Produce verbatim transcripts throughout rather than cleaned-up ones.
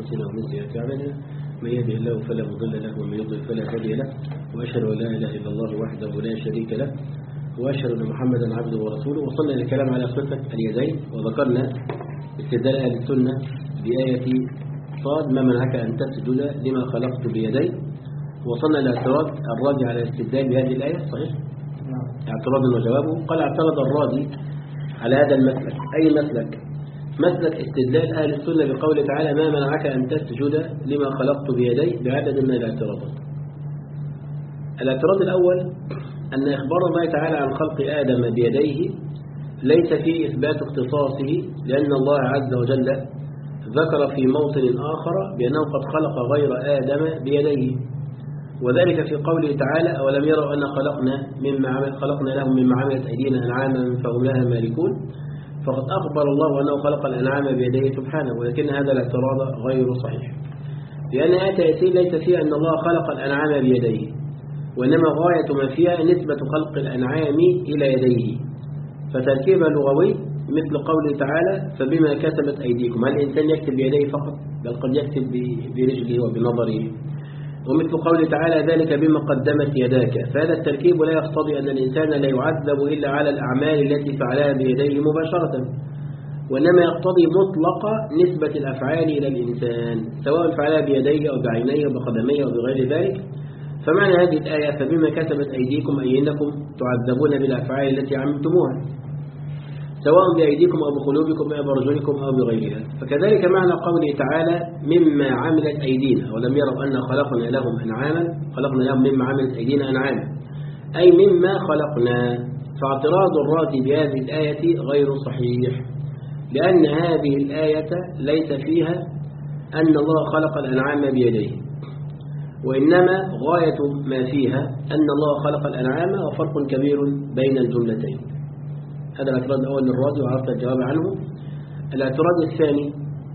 أنفسنا ومن سيئات أعمالنا من يهده الله فلا مضل له ومن يضلل فلا هادي له وأشهد أن لا إله إلا الله وحده لا شريك له وأشهد أن محمدا عبده ورسوله. وصلنا للكلام على صفة اليدين وذكرنا استدلال أهل السنة بآية صاد ما منعك أن تسجد لما خلقت بيدي. وصلنا لاعتراض الراجع على الاستدلال بهذه الآية صحيح؟ اعتراض وجوابه. قال اعترض الراجي على هذا المسلك. أي مسلك؟ مسلك استدلال أهل السنة بقوله تعالى ما منعك أن تسجد لما خلقت بيدي بعدد من الاعتراضات. الاعتراض الأول أن إخبار الله تعالى عن خلق آدم بيديه ليس فيه إثبات اختصاصه، لأن الله عز وجل ذكر في موطن آخر بأنه قد خلق غير آدم بيديه، وذلك في قوله تعالى أولم يروا أن خلقنا مما عمل خلقنا لهم مما عملت أيدينا أنعاما فهم لها مالكون. فقد أخبر الله أنه خلق الأنعام بيديه سبحانه، ولكن هذا الاعتراض غير صحيح، لأن آية ياسين ليس فيها أن الله خلق الأنعام بيديه، وإنما غاية ما فيها نسبة خلق الأنعام إلى يديه، فتركيب لغوي مثل قوله تعالى فبما كسبت أيديكم. هل الإنسان يكتب بيديه فقط؟ بل قد يكتب برجله وبنظره. ومثل قوله تعالى ذلك بما قدمت يداك، فهذا التركيب لا يقتضي أن الإنسان لا يعذب إلا على الأعمال التي فعلها بيديه مباشرة، وإنما يقتضي مطلق نسبة الأفعال إلى الإنسان سواء فعلها بيديه أو بعينيه أو بقدميه أو بغير ذلك. فمعنى هذه الآية فبما كسبت أيديكم أي أنكم تعذبون بالأفعال التي عملتموها سواء بأيديكم أو بقلوبكم أو برجلكم أو بغيرها. فكذلك معنى قوله تعالى مما عملت أيدينا ولم يروا أن خلقنا لهم أنعاما خلقنا لهم مما عملت أيدينا أنعاما أي مما خلقنا. فاعتراض الرازي بهذه الآية غير صحيح، لأن هذه الآية ليس فيها أن الله خلق الأنعام بيديه، وإنما غاية ما فيها أن الله خلق الأنعام، وفرق كبير بين الجملتين. هذا الاعتراض الأول للرازي وعرفت الجواب عنه. الاعتراض الثاني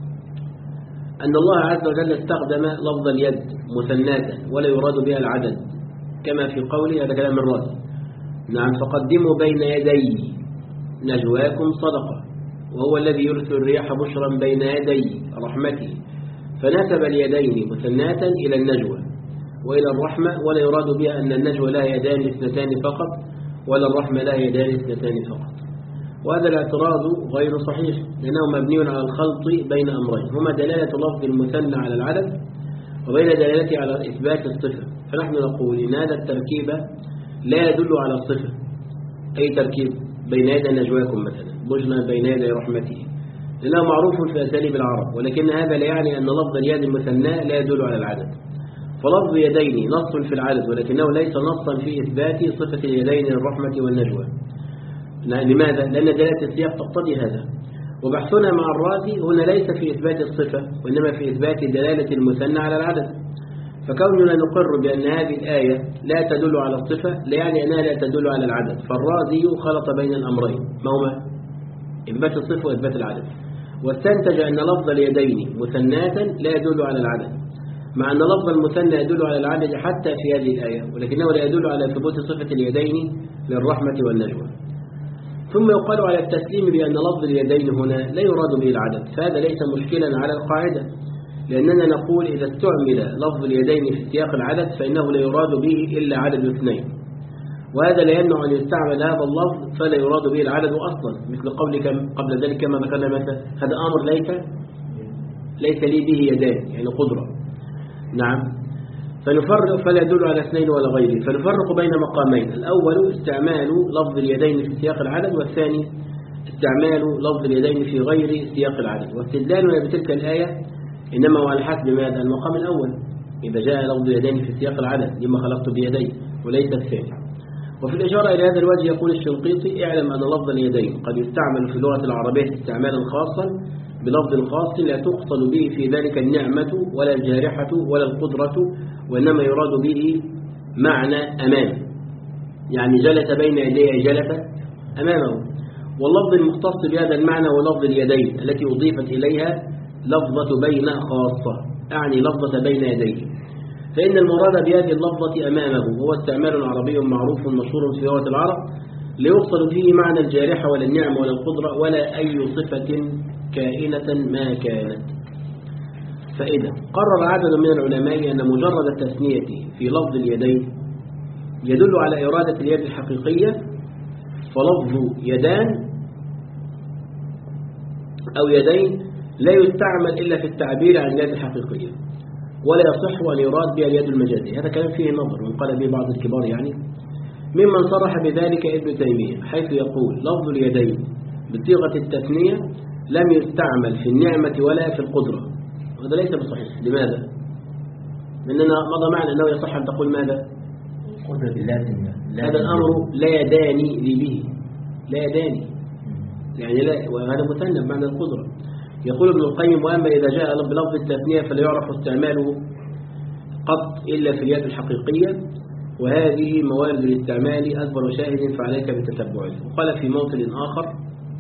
أن الله عز وجل استخدم لفظ اليد مثناة ولا يراد بها العدد كما في قوله، هذا كلام الرازي نعم فقدموا بين يدي نجواكم صدقة وهو الذي يرسل الرياح بشرا بين يدي رحمته، فنسب اليدين مثناة إلى النجوى وإلى الرحمة، ولا يراد بها أن النجوى لا يدان اثنتان فقط ولا الرحمة لا يدان اثنتان فقط. وهذا الاعتراض غير صحيح، لأنه مبني على الخلط بين أمرين هما دلالة لفظ المثنى على العدد وبين دلالته على إثبات الصفة. فنحن نقول إن هذا التركيب لا يدل على الصفة. أي تركيب بين يدي نجواكم مثلا بجنا بين يدي رحمته لأنه معروف في أساليب العرب، ولكن هذا لا يعني أن لفظ اليد المثنى لا يدل على العدد. فلفظ يدين نص في العدد ولكنه ليس نصا في إثبات صفة اليدين للرحمة والنجوى. لماذا؟ لأن دلالة السياق تقتضي هذا. وبحثنا مع الرازي هنا ليس في إثبات الصفة وإنما في إثبات دلالة المثنى على العدد. فكوننا نقر بأن هذه الآية لا تدل على الصفة لا يعني أنها لا تدل على العدد. فالرازي خلط بين الأمرين ما هما إثبات الصفة وإثبات العدد، واستنتج أن لفظ اليدين مثناة لا يدل على العدد، مع أن لفظ المثنى يدل على العدد حتى في هذه الآية، ولكنه لا يدل على ثبوت صفة اليدين للرحمة والنجوى. ثم يقال على التسليم بأن لفظ اليدين هنا لا يراد به العدد، فهذا ليس مشكلا على القاعدة، لأننا نقول إذا استعمل لفظ اليدين في سياق العدد فإنه لا يراد به إلا عدد اثنين، وهذا لا يمنع أن يستعمل هذا اللفظ فلا يراد به العدد أصلا، مثل قولك قبل ذلك كما ذكرنا مثلا هذا أمر ليس ليس لي به يدان يعني قدرة نعم. فنفرق فلا يدل على اثنين ولا غيره، فنفرق بين مقامين: الأول استعمال لفظ اليدين في سياق العدد، والثاني استعمال لفظ اليدين في غير سياق العدد. واستدلالنا بتلك الآية إنما هو على حسب ماذا؟ المقام الأول إذا جاء لفظ اليدين في سياق العدد لما خلقت بيدي وليس الثاني. وفي الإشارة إلى هذا الوجه يقول الشنقيطي اعلم أن لفظ اليدين قد يستعمل في اللغة العربية استعمالا خاصا بلفظ خاص لا تقصد به في ذلك النعمة ولا الجارحة ولا القدرة، وإنما يراد به معنى أمام، يعني جلس بين يديه جلس أمامه. واللفظ المختص بهذا المعنى هو لفظ اليدين التي أضيفت إليها لفظة بين خاصة، أعني لفظة بين يديه. فإن المراد بهذه اللفظة أمامه هو استعمال عربي معروف مشهور في لغة العرب لا يقصد فيه معنى الجارحة ولا النعمة ولا القدرة ولا أي صفة كائنة ما كانت. فائدة. قرر عدد من العلماء أن مجرد التثنية في لفظ اليدين يدل على إرادة اليد الحقيقية، فلفظ يدان أو يدين لا يستعمل إلا في التعبير عن اليد الحقيقية، ولا يصح أن يراد بها اليد المجازية. هذا كلام فيه نظر وانقل به بعض الكبار يعني. ممن صرح بذلك ابن تيمية، حيث يقول لفظ اليدين بصيغة التثنية لم يستعمل في النعمة ولا في القدرة، وهذا ليس بصحيح. لماذا؟ لأننا مضى معنا أنه يصح أن تقول ماذا؟ قدرة اللازم. هذا الأمر لا يداني لي به، لا يداني يعني لا، وهذا مثنى بمعنى القدرة. يقول ابن القيم: وأما إذا جاء بلفظ التثنية فلا يعرف استعماله قط إلا في اليد الحقيقية، وهذه موارد الاستعمال أكبر شاهد فعليك بتتبعه. وقال في موطن آخر: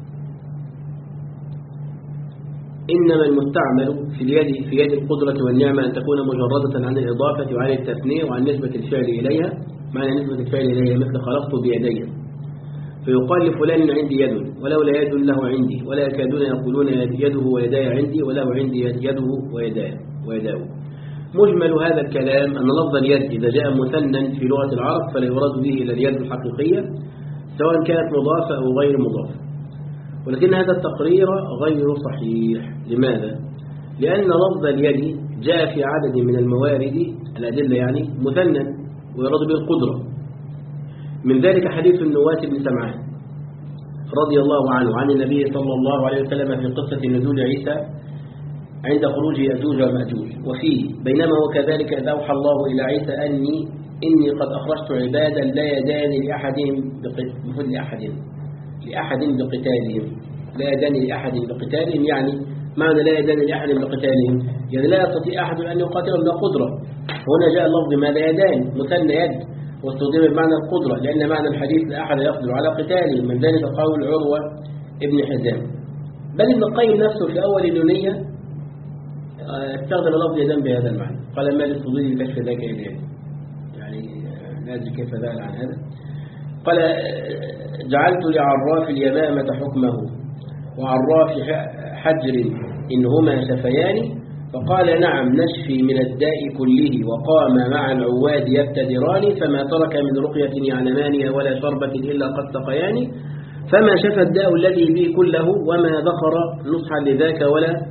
إنما المستعمل في اليد في يد القدرة والنعمة أن تكون مجردة عن الإضافة وعن التثنية وعن نسبة الفعل إليها. معنى نسبة الفعل إليها مثل خلقت بيدي، فيقال لفلان عندي يد ولولا يد له عندي، ولا يكادون يقولون يده ويداي عندي وله عندي يده ويداي ويداه. مجمل هذا الكلام أن لفظ اليد إذا جاء مثنى في لغة العرب فلا يراد به إلى اليد الحقيقية سواء كانت مضافة أو غير مضافة. ولكن هذا التقرير غير صحيح. لماذا؟ لأن لفظ اليد جاء في عدد من الموارد الأدلة يعني مثنى ويراد به القدرة. من ذلك حديث النواس بن سمعان رضي الله عنه عن النبي صلى الله عليه وسلم في قصة نزول عيسى عند خروج يأجوج ومأجوج، وفيه: بينما هو كذلك إذ أوحى الله إلى عيسى أني إني قد أخرجت عبادا لا يدان لأحدهم بقتال لأحد لأحد بقتالهم لا يدان لأحد بقتالهم يعني معنى لا يدان لأحد بقتالهم يعني لا يستطيع أحد أن يقاتلهم لا قدرة. هنا جاء اللفظ ماذا يدان مثنى يد واستخدم بمعنى القدرة، لأن معنى الحديث لا أحد يقدر على قتاله. من ذلك قول عروة ابن حزام. بل ابن القيم نفسه في أول النونية استخدم لفظ يدان بهذا المعنى، قال: ما للصديق كشف ذاك يدان، يعني لا أدري كيف ذال عن هذا. قال: جعلت لعراف اليمامة حكمه وعراف حجر إن هما شفيان، فقال: نعم نشفي من الداء كله، وقام مع العواد يبتدران، فما ترك من رقية يعلمان ولا شربة إلا قد سقيان، فما شفى الداء الذي به كله، وما ذخر نصحا لذاك ولا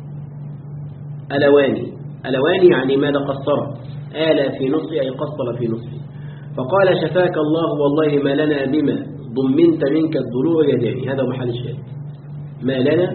ألواني. ألواني يعني ماذا قصر، آل في نصفي أي قصر في نصفي. فقال: شفاك الله والله ما لنا بما ضمنت منك الضلوع يداني. هذا محل الشاهد، ما لنا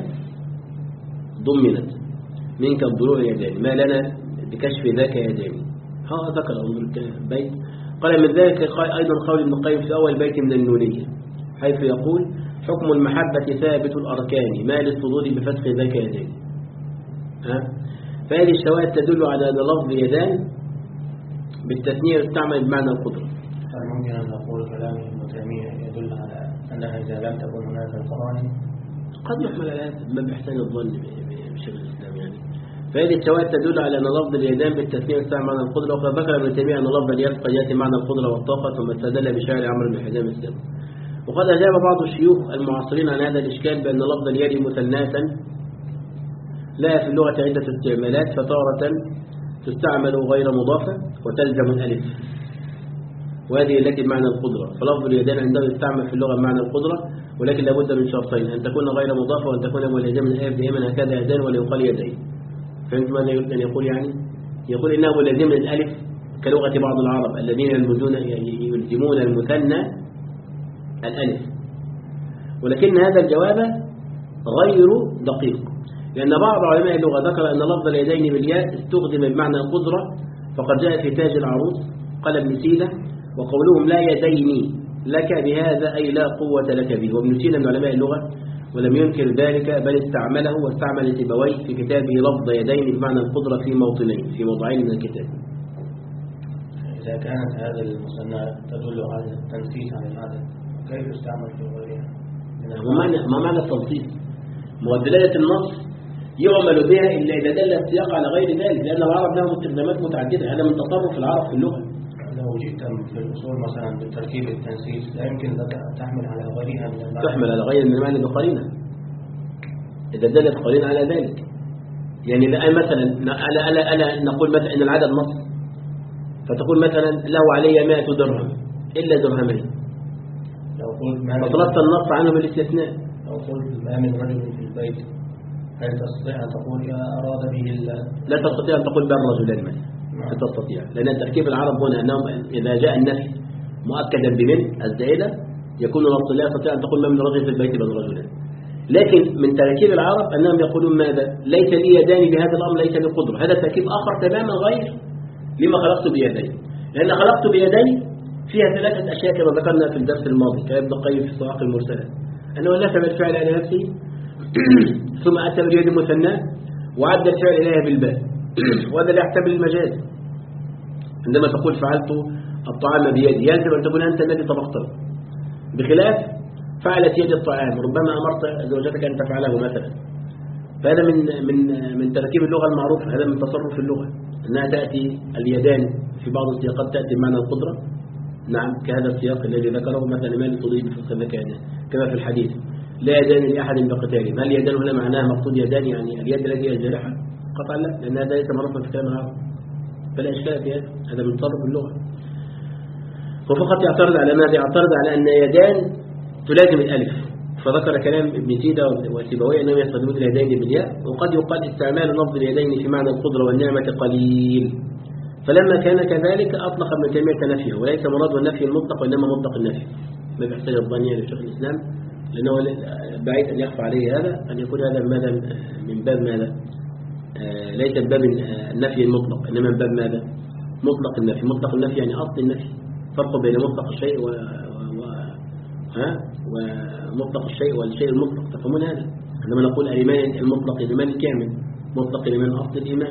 ضمنت منك الضلوع يداني، ما لنا بكشف ذاك يداني. ها ذكر البيت. قال: من ذلك أيضا قول ابن القيم في أول بيت من النونية، حيث يقول: حكم المحبة ثابت الأركان، ما للصدور بفتح ذاك يداني. ها؟ فهذه الشواهد تدل على أن لفظ يدان بالتثنية يستعمل بمعنى القدرة. هل ممكن أن نقول كلام ابن تيمية يدل على أنها إذا لم تكن هناك القرائن قد يحمل على هذا ما بإحسان الظن بشكل الإسلام يعني. فهذه الشواهد تدل على أن لفظ اليدان بالتثنية يستعمل معنى القدرة. وقد ذكر ابن تيمية أن لفظ اليد قد يأتي معنى القدرة والطاقة، ثم استدل بشعر عمرو بن حزام السابق. وقد أجاب بعض الشيوخ المعاصرين عن هذا الإشكال بأن لفظ اليد مثناة لا في اللغة عدة استعمالات، فتارة تستعمل غير مضافة وتلزم الألف، وهذه التي بمعنى القدرة. فلفظ اليدان عنده يستعمل في اللغة بمعنى القدرة، ولكن لابد من شرطين: أن تكون غير مضافة وأن تكون ملزمة الألف دائما هكذا يدان ولا يقال يدين. فهمت ماذا يريد أن يقول يعني؟ يقول إنه ملزم الألف كلغة بعض العرب الذين يلزمون المثنى الألف، ولكن هذا الجواب غير دقيق، لأن بعض علماء اللغة ذكر أن لفظ اليدين بالياء استخدم بمعنى القدرة، فقد جاء في تاج العروس قال ابن سيدة: وقولهم لا يديني لك بهذا أي لا قوة لك به. وابن سيدة من علماء اللغة ولم ينكر ذلك، بل استعمله واستعمل سيبويه في كتابه لفظ يدين بمعنى القدرة في موطنين في موضعين من الكتاب. إذا كانت هذا المثنى تدل على التنسيق عن العدد، كيف يستعمل في غيرها؟ ما معنى التنسيق؟ دلالة النص يعمل بها إلا إذا دل السياق على غير ذلك، لأن العرب لهم استخدامات متعددة. هذا من تصرف العرب في اللغة. لو جئت في الأصول مثلا بالتركيب التنسيق لا يمكن تحمل على غيرها من المعنى، تحمل على غير من المعنى بقرينة إذا دلت قرينة على ذلك. يعني الآن مثلا ألا, ألا, ألا نقول مثلا إن العدد نص، فتقول مثلا له علي مائة درهم إلا درهمين، لو قلت ما من فطلبت النص عنه بالاستثناء. لو قلت ما من رجل في البيت هل تستطيع أن تقول يا أراد به لا تستطيع أن تقول بل رجلين مثلا، لا تستطيع، لأن تركيب العرب هنا أنهم إذا جاء النفي مؤكدا بمن الزائدة يكون نص، لا يستطيع أن تقول ما من رجل في البيت بل رجلين. لكن من تركيب العرب أنهم يقولون ماذا؟ ليس لي يدان بهذا الأمر، ليس لي قدرة. هذا تركيب آخر تماما غير لما خلقت بيدي، لأن خلقت بيدي فيها ثلاثة أشياء كما ذكرنا في الدرس الماضي كابن القيم في الصواعق المرسلة، أنه نسب الفعل إلى نفسه ثم أتى باليد المثنى وعد الفعل إليها بالباء، وهذا لا يحتمل المجاز. عندما تقول فعلت الطعام بيدي يلزم أن تكون أنت الذي طبخته، بخلاف فعلت يد الطعام ربما أمرت زوجتك أن تفعله مثلا. فهذا من من من تركيب اللغة المعروف، هذا من تصرف اللغة أنها تأتي اليدان في بعض السياقات تأتي بمعنى القدرة، نعم كهذا السياق الذي ذكره مثلا ما تضيد في الذكاء كما في الحديث لا يدان لأحد بقتال. هل يدان هنا معناها مقصود يدان يعني اليد التي هي الجارحة؟ قطعا لا، لأن هذا ليس معروفا في كلام العرب، فلا إشكال في هذا، هذا من تصرف اللغة. وفقط يعترض على ماذا؟ يعترض على أن يدان تلازم الألف، فذكر كلام ابن سيدة وسيبويه أنهم يستخدمون اليدين بالياء، وقد يقال استعمال لفظ اليدين في معنى القدرة والنعمة قليل، فلما كان كذلك أطلق ابن تيمية نفيه، وليس مراد النفي المطلق وإنما مطلق النفي، ما بيحتاج الظنية لشيخ الإسلام، لأنه بعيد أن يخفى عليه هذا، أن يكون هذا ماذا من باب ماذا آه ليس باب النفي المطلق، إنما من باب ماذا مطلق النفي. مطلق النفي يعني أصل النفي، فرق بين مطلق الشيء و... و... ها ومطلق الشيء والشيء المطلق، تفهمون هذا؟ عندما نقول الإيمان المطلق الإيمان الكامل، مطلق الإيمان أصل الإيمان.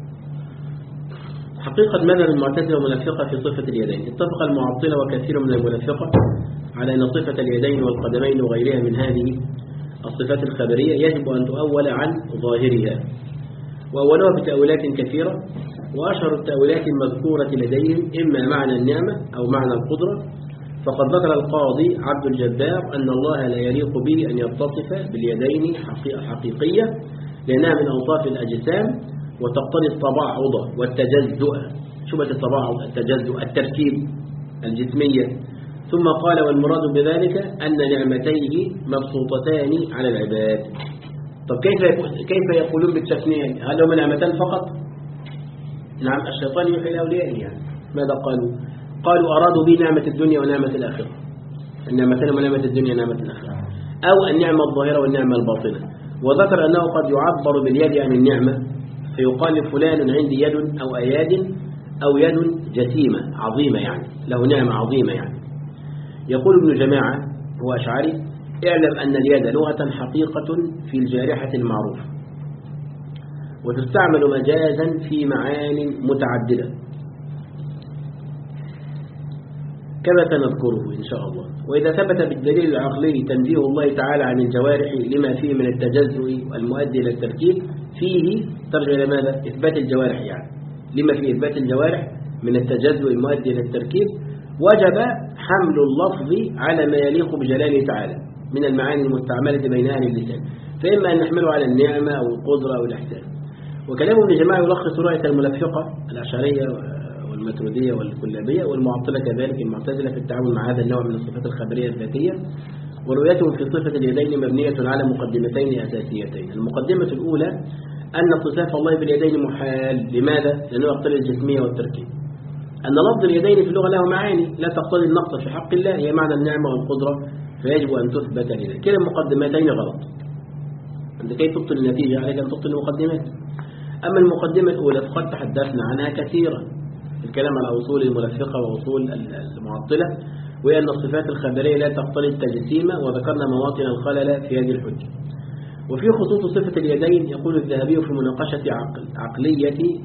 حقيقة مذهب المعتزلة والمنافقة في صفة اليدين، اتفق المعطلة وكثير من المنافقة على أن صفة اليدين والقدمين وغيرها من هذه الصفات الخبرية يجب أن تؤول عن ظاهرها، وأولوها بتأويلات كثيرة، وأشهر التأويلات المذكورة لديهم إما معنى النعمة أو معنى القدرة. فقد ذكر القاضي عبد الجبار أن الله لا يليق به أن يتصف باليدين حقيقية لأنها من أوصاف الأجسام وتقتضي التباعد والتجزؤ، شبهة التباعد التجزؤ التركيب الجسمية. ثم قال والمراد بذلك أن نعمتيه مبسوطتان على العباد. طب كيف كيف يقولون بالتثنية؟ هل هما نعمتان فقط؟ نعم الشيطان يوحي لأوليائه يعني. ماذا قالوا؟ قالوا أرادوا به نعمة الدنيا ونعمة الآخرة، النعمتين ونعمة الدنيا ونعمة الآخرة، أو النعمة الظاهرة والنعمة الباطنة. وذكر أنه قد يعبر باليد عن النعمة، فيقال فلان عندي يد أو أياد أو يد جسيمة عظيمة، يعني له نعمة عظيمة يعني. يقول ابن جماعة هو أشعري اعلم أن اليد لغة حقيقة في الجارحة المعروفة، وتستعمل مجازا في معان متعددة كما سنذكره إن شاء الله. وإذا ثبت بالدليل العقلي تنزيه الله تعالى عن الجوارح لما فيه من التجزؤ المؤدي إلى التركيب، فيه ترجع إلى ماذا؟ إثبات الجوارح، يعني لما فيه إثبات الجوارح من التجزؤ المؤدي إلى التركيب وجب حمل اللفظ على ما يليق بجلاله تعالى من المعاني المستعملة بين أهل اللسان، فإما أن نحمله على النعمة أو القدرة أو الإحسان. وكلام ابن جماعة يلخص رؤية المنافقة الأشعرية والماتريدية والكلابية والمعطلة كذلك المعتزلة في التعامل مع هذا النوع من الصفات الخبرية الذاتية. ورؤيتهم في صفة اليدين مبنية على مقدمتين أساسيتين. المقدمة الأولى أن اتصاف الله باليدين محال. لماذا؟ لأنه يقتضي الجسمية والتركيب. أن لفظ اليدين في اللغة له معاني لا تقتضي النقص في حق الله، هي معنى النعمة والقدرة، فيجب أن تثبت لنا. كلا المقدمتين غلط، أنت كي تبطل النتيجة عليك أن تبطل المقدمات. أما المقدمة الأولى فقد تحدثنا عنها كثيرا في الكلام على أصول المنافقة وأصول المعطلة، وهي أن الصفات الخبرية لا تقتضي التجسيم، وذكرنا مواطن الخلل في هذه الحجة. وفي خصوص صفة اليدين يقول الذهبي في مناقشة عقل عقلية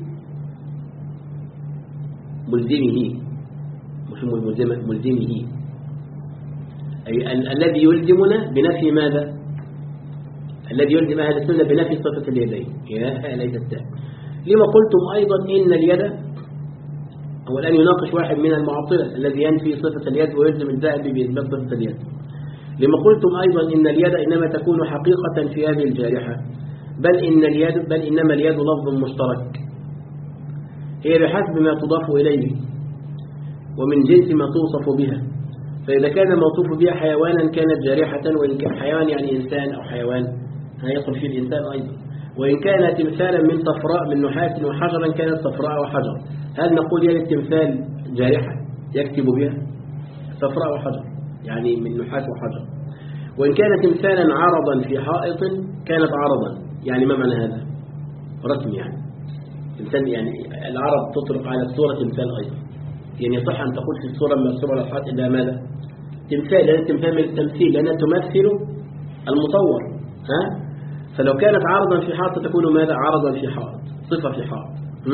ملزمه مش ملزمه ملزمه أي ال الذي يلزمنا بنفي ماذا؟ الذي يلزم أهل السنة بنفي صفة اليدين، يا ليت التاء. لما قلتم أيضا إن اليد، هو الآن يناقش واحد من المعطلة الذي ينفي صفة اليد ويلزم الذهبي بإثبات صفة اليد. لما قلتم أيضا إن اليد إنما تكون حقيقة في هذه الجارحة، بل إن اليد بل إنما اليد لفظ مشترك، هي بحسب ما تضاف إليه ومن جنس ما توصف بها. فإذا كان موصوف بها حيوانا كانت جارحة، وإن كان حيوان يعني إنسان أو حيوان هيدخل فيه الإنسان أيضا، وإن كان تمثالا من صفراء من نحاس وحجرا كانت صفراء وحجر. هل نقول يد التمثال جارحة يكتب بها؟ صفراء وحجر يعني من نحاس وحجر. وإن كان تمثالا عرضا في حائط كانت عرضا، يعني ما معنى هذا؟ رسم يعني تمثال، يعني العرض تطلق على الصورة تمثال أيضا، يعني يصح أن تقول في الصورة المرسومة على الحائط إلا ماذا؟ تمثال، لأن التمثال من التمثيل لأنها تمثل المصور. ها؟ فلو كانت عرضا في حائط تكون ماذا؟ عرضا في حائط، صفة في حائط.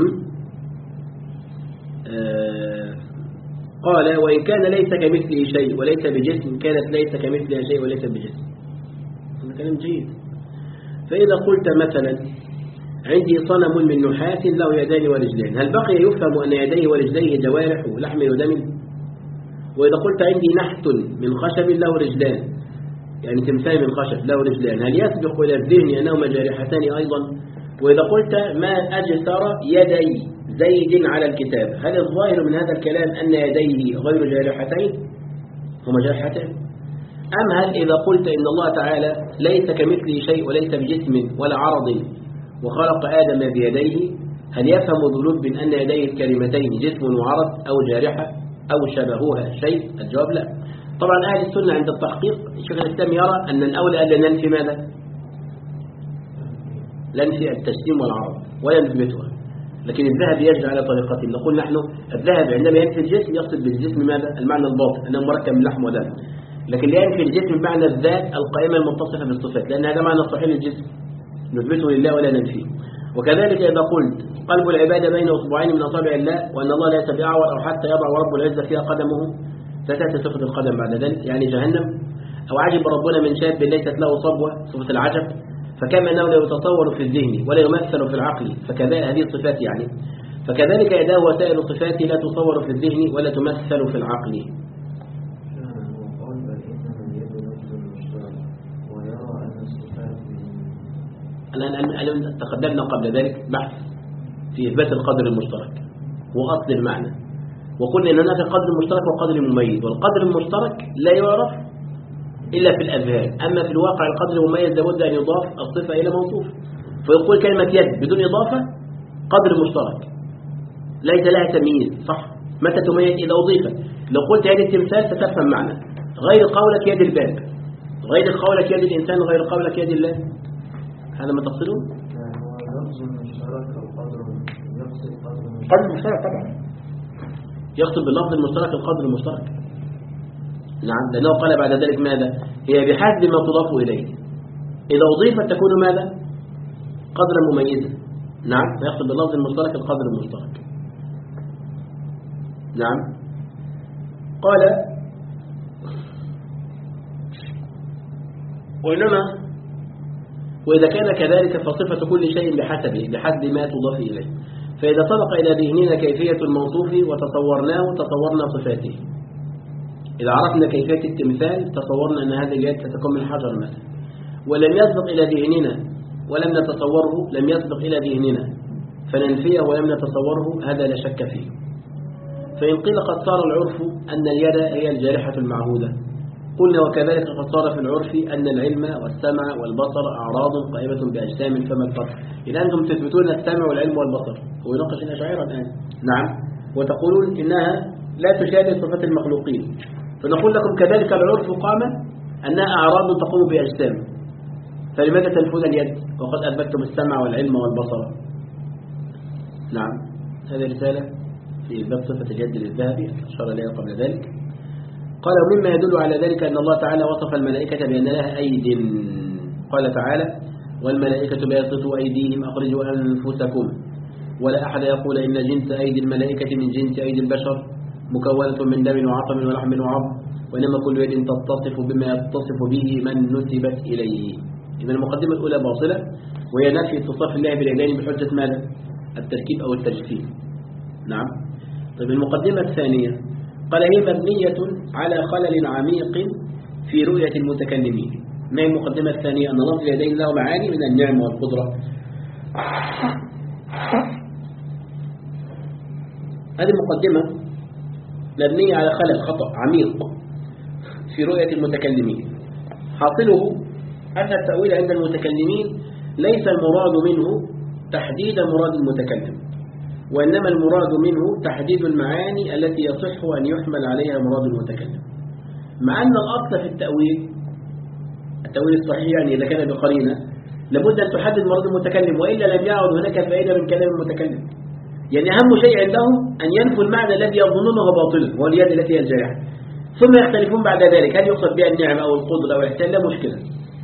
آه قال وإن كان ليس كمثله شيء وليس بجسم كانت ليس كمثله شيء وليس بجسم. هذا كلام جيد. فإذا قلت مثلا عندي صنم من نحاس له يدان ورجلان، هل بقي يفهم أن يديه ورجليه جوارح ولحم ودم؟ وإذا قلت عندي نحت من خشب له رجلان، يعني تمثال من خشب له رجلان، هل يسبق إلى الذهن أنهما جارحتان أيضا؟ وإذا قلت ما أجسر يدي زيد على الكتاب، هل الظاهر من هذا الكلام أن يديه غير جارحتين؟ هما جارحتان. أم هل إذا قلت إن الله تعالى ليس كمثله شيء وليس بجسم ولا عرض وخلق آدم بيديه، هل يفهم ذنوب من أن يديه الكلمتين جسم وعرض أو جارحة أو شبهوها شيء؟ الجواب لا. طبعا أهل السنة عند التحقيق شيخ الإسلام يرى أن الأولى ألا ننفي ماذا؟ ننفي التجسيم والعرض ولا نثبتها، لكن الذهب يجري على طريقته. نقول نحن الذهب عندما ينفي الجسم يقصد بالجسم ماذا؟ المعنى الباطن أنه مركب من لحم ودم، لكن لا ينفي الجسم بمعنى الذات القائمة المتصفة بالصفات، لأن هذا معنى صحيح للجسم نثبته لله ولا ننفيه. وكذلك إذا قلت قلب العبادة بين أصبعين من أصابع الله وأن الله ليس بأعور أو حتى يضع رب العزة فيها قدمه، فتأتي صفة القدم بعد ذلك يعني جهنم. أو عجب ربنا من شاب ليست له صبوة، صفة العجب، فكما أنه لا يتصور في الذهن ولا يمثل في العقل فكذلك هذه الصفات يعني، فكذلك يداه وسائل صفاته لا تصور في الذهن ولا تمثل في العقل. الآن تقدمنا قبل ذلك بحث في إثبات القدر المشترك وأصل المعنى، وقلنا أن هناك قدر مشترك وقدر مميز، والقدر المشترك لا يعرف إلا في الأذهان، أما في الواقع القدر المميز لابد أن يضاف الصفة إلى موصوف. فيقول كلمة يد بدون إضافة قدر مشترك ليس لها تمييز، صح؟ متى تميز؟ إذا أضيفت. لو قلت يد التمثال ستفهم معنى، غير قولك يد الباب، غير قولك يد الإنسان، غير قولك يد الله. هذا ما تقصدون؟ لفظ المشترك أو قدر يقصد قدر قدر المشترك طبعا يقصد باللفظ المشترك القدر المشترك. نعم، لأنه قال بعد ذلك ماذا؟ هي بحسب ما تضاف إليه، إذا أضيفت تكون ماذا؟ قدرا مميزا. نعم، يقصد باللفظ المشترك القدر المشترك. نعم. قال وإنما وإذا كان كذلك فصفة كل شيء بحسبه بحسب ما تضاف إليه، فإذا سبق إلى ذهننا كيفية الموصوف وتصورناه تصورنا صفاته. إذا عرفنا كيفية التمثال تصورنا أن هذه اليد ستكون من حجر مثلا، ولم يسبق إلى ذهننا ولم نتصوره، لم يسبق إلى ذهننا فننفيه ولم نتصوره، هذا لا شك فيه. فإن قيل قد صار العرف أن اليد هي الجارحة المعهودة، قلنا وكذلك قد صار في العرف أن العلم والسمع والبصر أعراض قائمة بأجسام، فما الفرق؟ إذا أنتم تثبتون السمع والعلم والبصر، هو يناقش الأشاعرة الآن. نعم، وتقولون إنها لا تشابه صفات المخلوقين، فنقول لكم كذلك العرف قام أنها أعراض تقوم بأجسام، فلماذا تنفون اليد وقد أثبتتم السمع والعلم والبصر؟ نعم، هذه رسالة في إثبات صفة اليد للذهبي أشار إليها قبل ذلك. قال ومما يدل على ذلك أن الله تعالى وصف الملائكة بأن لها أيد، قال تعالى والملائكة باسطوا أيديهم أخرجوا أنفسكم، ولا أحد يقول إن جنس أيدي الملائكة من جنس أيدي البشر مكونة من دم وعظم ولحم وعظم، وإنما كل يد تتصف بما يتصف به من نسبت إليه. إذا المقدمة الأولى باطلة وهي نفي اتصاف الله باليدين بحجة ماذا؟ التركيب أو التجسيم. نعم. طيب المقدمة الثانية قال هي مبنية على خلل عميق في رؤية المتكلمين. ما هي المقدمة الثانية؟ أن لفظ اليدين له معاني من النعم والقدرة. هذه المقدمة مبنية على خلل خطأ عميق في رؤية المتكلمين. حاصله أن التأويل عند المتكلمين ليس المراد منه تحديد مراد المتكلم، وإنما المراد منه تحديد المعاني التي يصح أن يحمل عليها مراد المتكلم، مع أن الأصل في التأويل التأويل الصحيح يعني إذا كان بقرينة لابد أن تحدد مراد المتكلم، وإلا لم يعد هناك فائدة من كلام المتكلم. يعني أهم شيء عندهم أن ينفوا المعنى الذي يظنونه باطلا وهو اليد التي هي الجارحة، ثم يختلفون بعد ذلك هل يقصد بها النعمة أو القدرة أو الإحسان، لا مشكلة.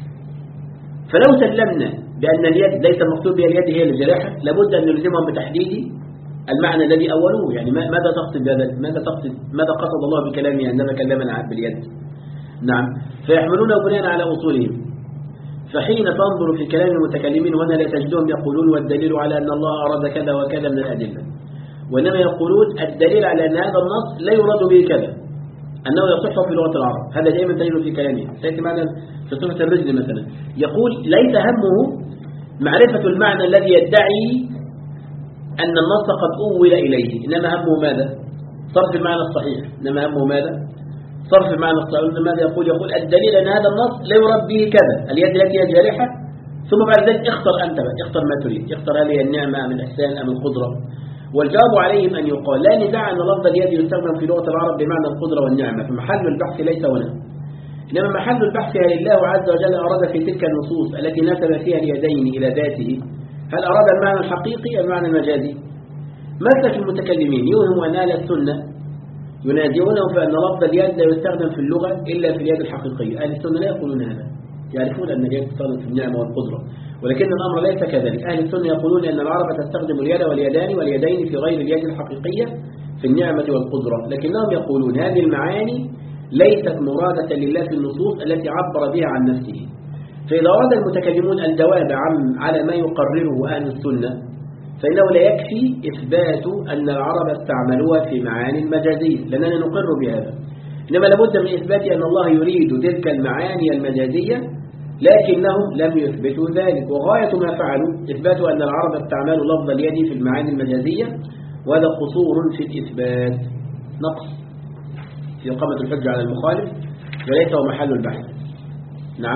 فلو سلمنا بأن اليد ليس المقصود بها اليد هي الجارحة لابد أن نلزمهم بتحديد المعنى الذي أولوه. يعني ماذا تقصد بهذا؟ ماذا تقصد ماذا قصد الله بكلامه عندما كلمنا باليد؟ نعم، فيحملونه بناء على أصولهم. فحين تنظر في كلام المتكلمين هنا لا تجدهم يقولون والدليل على أن الله أراد كذا وكذا من الأدلة، وإنما يقولون الدليل على أن هذا النص لا يراد به كذا، أنه يصح في لغة العرب. هذا دائما تجد في كلامه. سيأتي معنا في صفة الرجل مثلا يقول ليس همه معرفة المعنى الذي يدعي أن النص قد أول إليه، إنما همه ماذا؟ صرف المعنى الصحيح. إنما همه ماذا؟ صرف المعنى الصحيح. ماذا يقول؟ يقول الدليل أن هذا النص لا يراد به كذا، اليد التي هي جارحة، ثم بعد ذلك اختر أنت بقى، اختر ما تريد، اختر هل هي النعمة أم الإحسان أم القدرة. والجواب عليهم أن يقال لا نزاع أن لفظ اليد يستخدم في لغة العرب بمعنى القدرة والنعمة، فمحل البحث ليس هنا، إنما محل البحث هل الله عز وجل أراد في تلك النصوص التي نسب فيها اليدين إلى ذاته هل أراد المعنى الحقيقي أم المعنى المجازي؟ مثل المتكلمين يوهم أن أهل السنة ينازعونه فأن لفظ اليد لا يستخدم في اللغة إلا في اليد الحقيقية. أهل السنة لا يقولون هذا، يعرفون أن اليد تستخدم في النعمة والقدرة، ولكن الأمر ليس كذلك. أهل السنة يقولون أن العرب تستخدم اليد واليدان واليدين في غير اليد الحقيقية في النعمة والقدرة، لكنهم يقولون هذه المعاني ليست مرادة لله في النصوص التي عبر بها عن نفسه. فإذا أراد المتكلمون الجواب عن على ما يقرره أهل السنة فإنه لا يكفي إثبات أن العرب استعملوها في معاني مجازية، لأننا نقر بهذا، إنما لابد من إثبات أن الله يريد تلك المعاني المجازية، لكنهم لم يثبتوا ذلك. وغاية ما فعلوا إثبات أن العرب استعملوا لفظ اليد في المعاني المجازية، وهذا قصور في الإثبات، نقص في إقامة الحجة على المخالف، وليس هو محل البحث. نعم.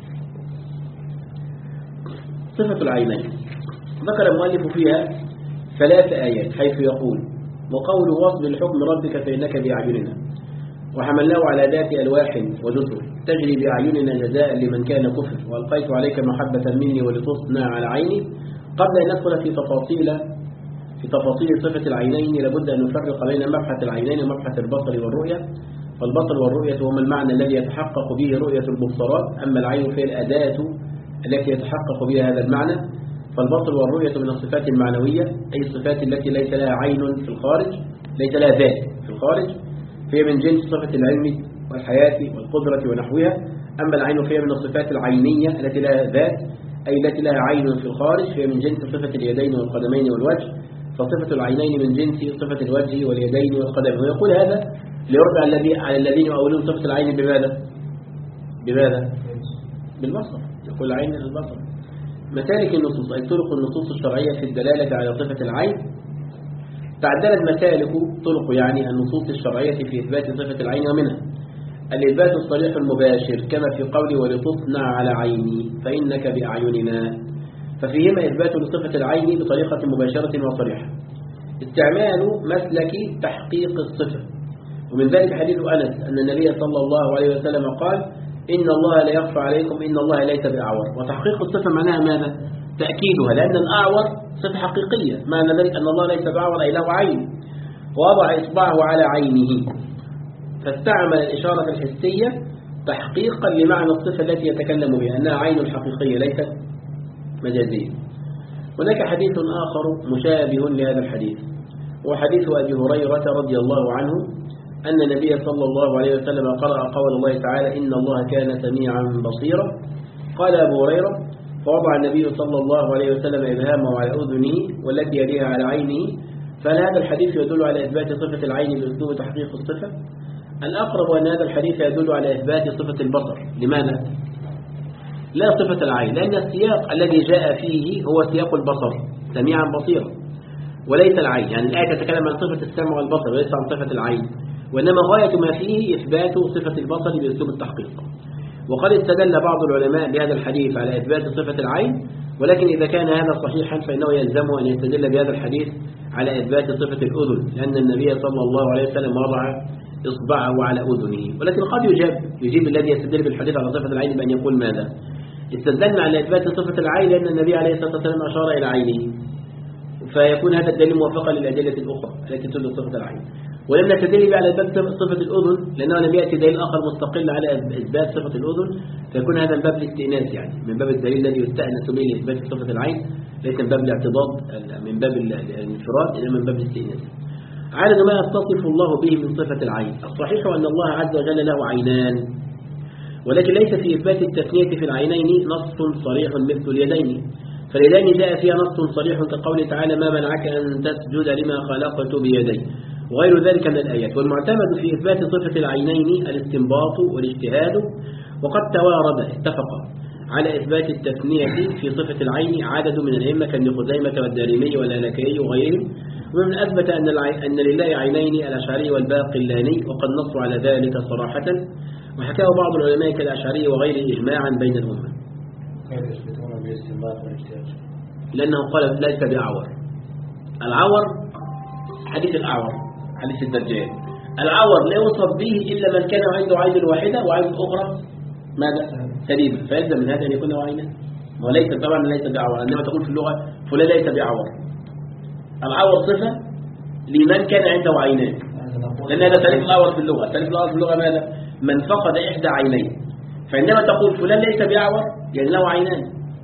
صفة العينين ذكر المؤلف فيها ثلاث آيات، حيث يقول وقوله واصبر لحكم ربك فإنك بأعيننا، وحملناه على ذات ألواح ودسر تجري بأعيننا جزاء لمن كان كفر، وألقيت عليك محبة مني ولتصنع على عيني. قبل أن ندخل في تفاصيل في تفاصيل صفة العينين لابد أن نفرق بين مبحث العينين ومبحث البصر والرؤية. فالبصر والرؤية هما المعنى الذي يتحقق به رؤية المبصرات، أما العين فهي الأداة التي يتحقق بها هذا المعنى. فالبصر والرؤية من الصفات المعنوية، أي الصفات التي ليس لها عين في الخارج، ليس لها ذات في الخارج، فهي من جنس صفة العلم والحياة والقدرة ونحوها. أما العين فهي من الصفات العينية التي لها ذات، أي التي لها عين في الخارج، فهي من جنس صفة اليدين والقدمين والوجه. فصفة العينين من جنس صفة الوجه واليدين والقدمين. ويقول هذا ليرجع الذي على الذين يؤولون صفة العين بماذا؟ بماذا؟ بالبصر. يقول العين البصر. مسالك النصوص أي طرق النصوص الشرعية في الدلالة على صفة العين. تعدلت مسالك طرق يعني النصوص الشرعية في إثبات صفة العين، ومنها الإثبات الصريح المباشر كما في قوله ولتصنع على عيني فإنك بأعيننا، ففيهما إثبات لصفة العين بطريقة مباشرة وصريحة. استعمال مسلك تحقيق الصفة، ومن ذلك حديث أنس أن النبي صلى الله عليه وسلم قال إن الله لا يخفى عليكم إن الله ليس بأعور. وتحقيق الصفة معناها ماذا؟ تأكيدها، لأن الأعور صفة حقيقية، معنى ذلك أن الله ليس بأعور أي له عين، ووضع إصبعه على عينه، فاستعمل الإشارة الحسية تحقيقا لمعنى الصفة التي يتكلم بها أنها عين حقيقية ليست مجازية. هناك حديث آخر مشابه لهذا الحديث، وحديث أبي هريرة رضي الله عنه أن النبي صلى الله عليه وسلم قرأ قول الله تعالى إن الله كان سميعا بصيرا. قال أبو هريرة فوضع النبي صلى الله عليه وسلم إبهامه على أذنه والتي يليها على عينه. فهذا الحديث يدل على إثبات صفة العين بأسلوب تحقيق الصفة. الأقرب أن هذا الحديث يدل على إثبات صفة البصر. لماذا؟ لا صفة العين، لأن السياق الذي جاء فيه هو سياق البصر سميعا بصيرا وليس العين. يعني الآية تتكلم عن صفة السمع والبصر وليس عن صفة العين، وإنما غاية ما فيه إثبات صفة البصر بأسلوب التحقيق. وقد استدل بعض العلماء بهذا الحديث على إثبات صفة العين، ولكن إذا كان هذا صحيحا فإنه يلزمه أن يستدل بهذا الحديث على إثبات صفة الأذن، لأن النبي صلى الله عليه وسلم وضع إصبعه على أذنه. ولكن قد يجاب يجيب الذي يستدل بالحديث على صفة العين بأن يقول ماذا؟ استدلنا على إثبات صفة العين لأن النبي عليه الصلاة والسلام أشار إلى عينه، فيكون هذا الدليل موافقا للأدلة الأخرى التي تدل صفة العين. ولم نستدل على إثبات صفة الأذن لأنه لم يأتي دليل آخر مستقل على إثبات صفة الأذن، فيكون هذا من باب الاستئناس، يعني من باب الدليل الذي يستأنس به لإثبات صفة العين، ليس من باب الاعتضاد من باب الانفراد، إنما من باب الاستئناس. عدد ما يتصف الله به من صفة العين. الصحيح أن الله عز وجل له عينان، ولكن ليس في إثبات التثنية في العينين نص صريح مثل اليدين، فاليدين جاء فيها نص صريح كقوله تعالى ما منعك أن تسجد لما خلقت بيدي وغير ذلك من الآيات. والمعتمد في إثبات صفة العينين الاستنباط والاجتهاد، وقد توارد اتفق على إثبات التثنية في صفة العين عدد من الأئمة كابن خزيمة والدارمي والآلكائي وغيرهم، ومن أثبت أن أن لله عينين الأشعري والباقلاني، وقد نصوا على ذلك صراحة، وحكاه بعض العلماء كالأشعري وغيره إجماعا بين الأمة. كيف يثبتون بالاستنباط والاجتهاد؟ لأنه قال ليس بعور. العور حديث الأعور، حديث الدجال. العور لا يوصف به إلا من كان عنده عين واحدة وعين أخرى ماذا؟ سليمة، فيلزم من هذا أن يكون له عينان، وليس طبعا ليس بعور، إنما تقول في اللغة فلان ليس بعور. العور صفة لمن كان عنده عينان، لأن هذا تعريف الأعور في اللغة. تعريف الأعور في اللغة ماذا؟ من فقد إحدى عينين. فعندما تقول فلان ليس بعور يعني له عينان.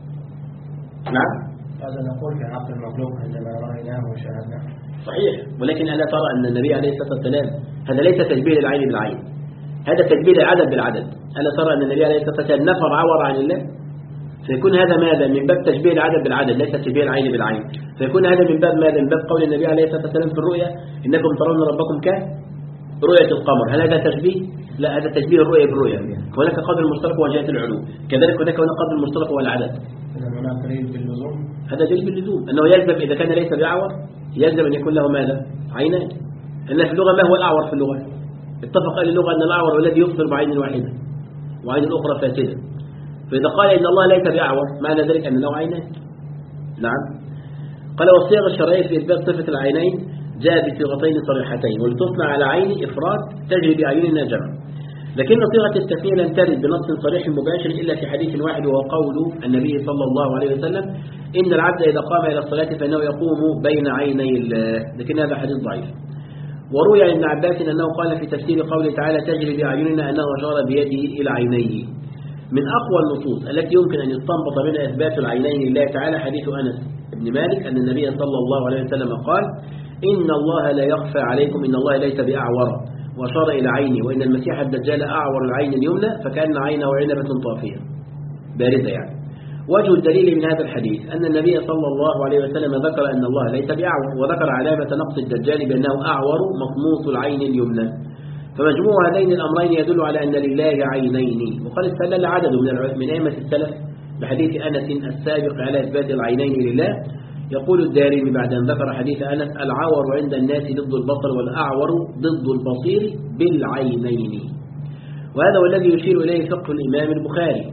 نعم، هذا نقول في حق المخلوق عندما رأيناه وشاهدناه. صحيح، ولكن ألا ترى أن النبي عليه الصلاة والسلام هذا ليس تشبيه للعين بالعين، هذا تشبيه العدد بالعدد. ألا ترى أن النبي عليه الصلاة والسلام نفر عور عن الله؟ فيكون هذا ماذا؟ من باب تشبيه العدد بالعدد، ليس تشبيه العين بالعين. فيكون هذا من باب ماذا؟ من باب قول النبي عليه الصلاة والسلام في الرؤيا إنكم ترون ربكم كرؤية القمر. هل هذا تشبيه؟ لا، هذا تشبيه الرؤيا بالرؤيا. هناك قدر المشترك وجهة العلو، كذلك هناك قدر المشترك والعدد. إذا هناك دليل باللزوم، هذا دليل باللزوم أنه يلزم إذا كان ليس بعور يلزم أن يكون له ماذا؟ عينان. أن في اللغة ما هو الأعور في اللغة؟ اتفق أهل اللغة أن الأعور هو الذي يبصر بعين واحدة وعين الأخرى فاسدة. فإذا قال إن الله ليس بعور معنى ذلك أن له عينان. نعم. قال والصيغ الشرعية في إثبات صفة العينين جاء بصيغتين صريحتين، ولتصنع على عين إفراد تجري بأعيننا جمع. لكن صيغة التثنية لم ترد بنص صريح مباشر إلا في حديث واحد، وهو قول النبي صلى الله عليه وسلم إن العبد إذا قام إلى الصلاة فإنه يقوم بين عيني الله، لكن هذا حديث ضعيف. وروي عن ابن عباس أنه قال في تفسير قوله تعالى تجري بأعيننا أنه أشار بيده إلى عينيه. من أقوى النصوص التي يمكن أن يستنبط منها إثبات العينين لله تعالى حديث أنس بن مالك أن النبي صلى الله عليه وسلم قال إن الله لا يخفى عليكم إن الله ليس بأعور، وأشار إلى عينه، وإن المسيح الدجال أعور العين اليمنى فكأن عينه عنبة طافية باردة. يعني وجه الدليل من هذا الحديث أن النبي صلى الله عليه وسلم ذكر أن الله ليس بأعور، وذكر علامة نقص الدجال بأنه أعور مطموس العين اليمنى، فمجموع هذين الأمرين يدل على أن لله عينين. وقد استدل عدد من من أئمة السلف بحديث أنس السابق على إثبات العينين لله. يقول الدارمي بعد أن ذكر حديث أنس العور عند الناس ضد البصر والأعور ضد البصير بالعينين، وهذا هو الذي يشير إليه فقه الإمام البخاري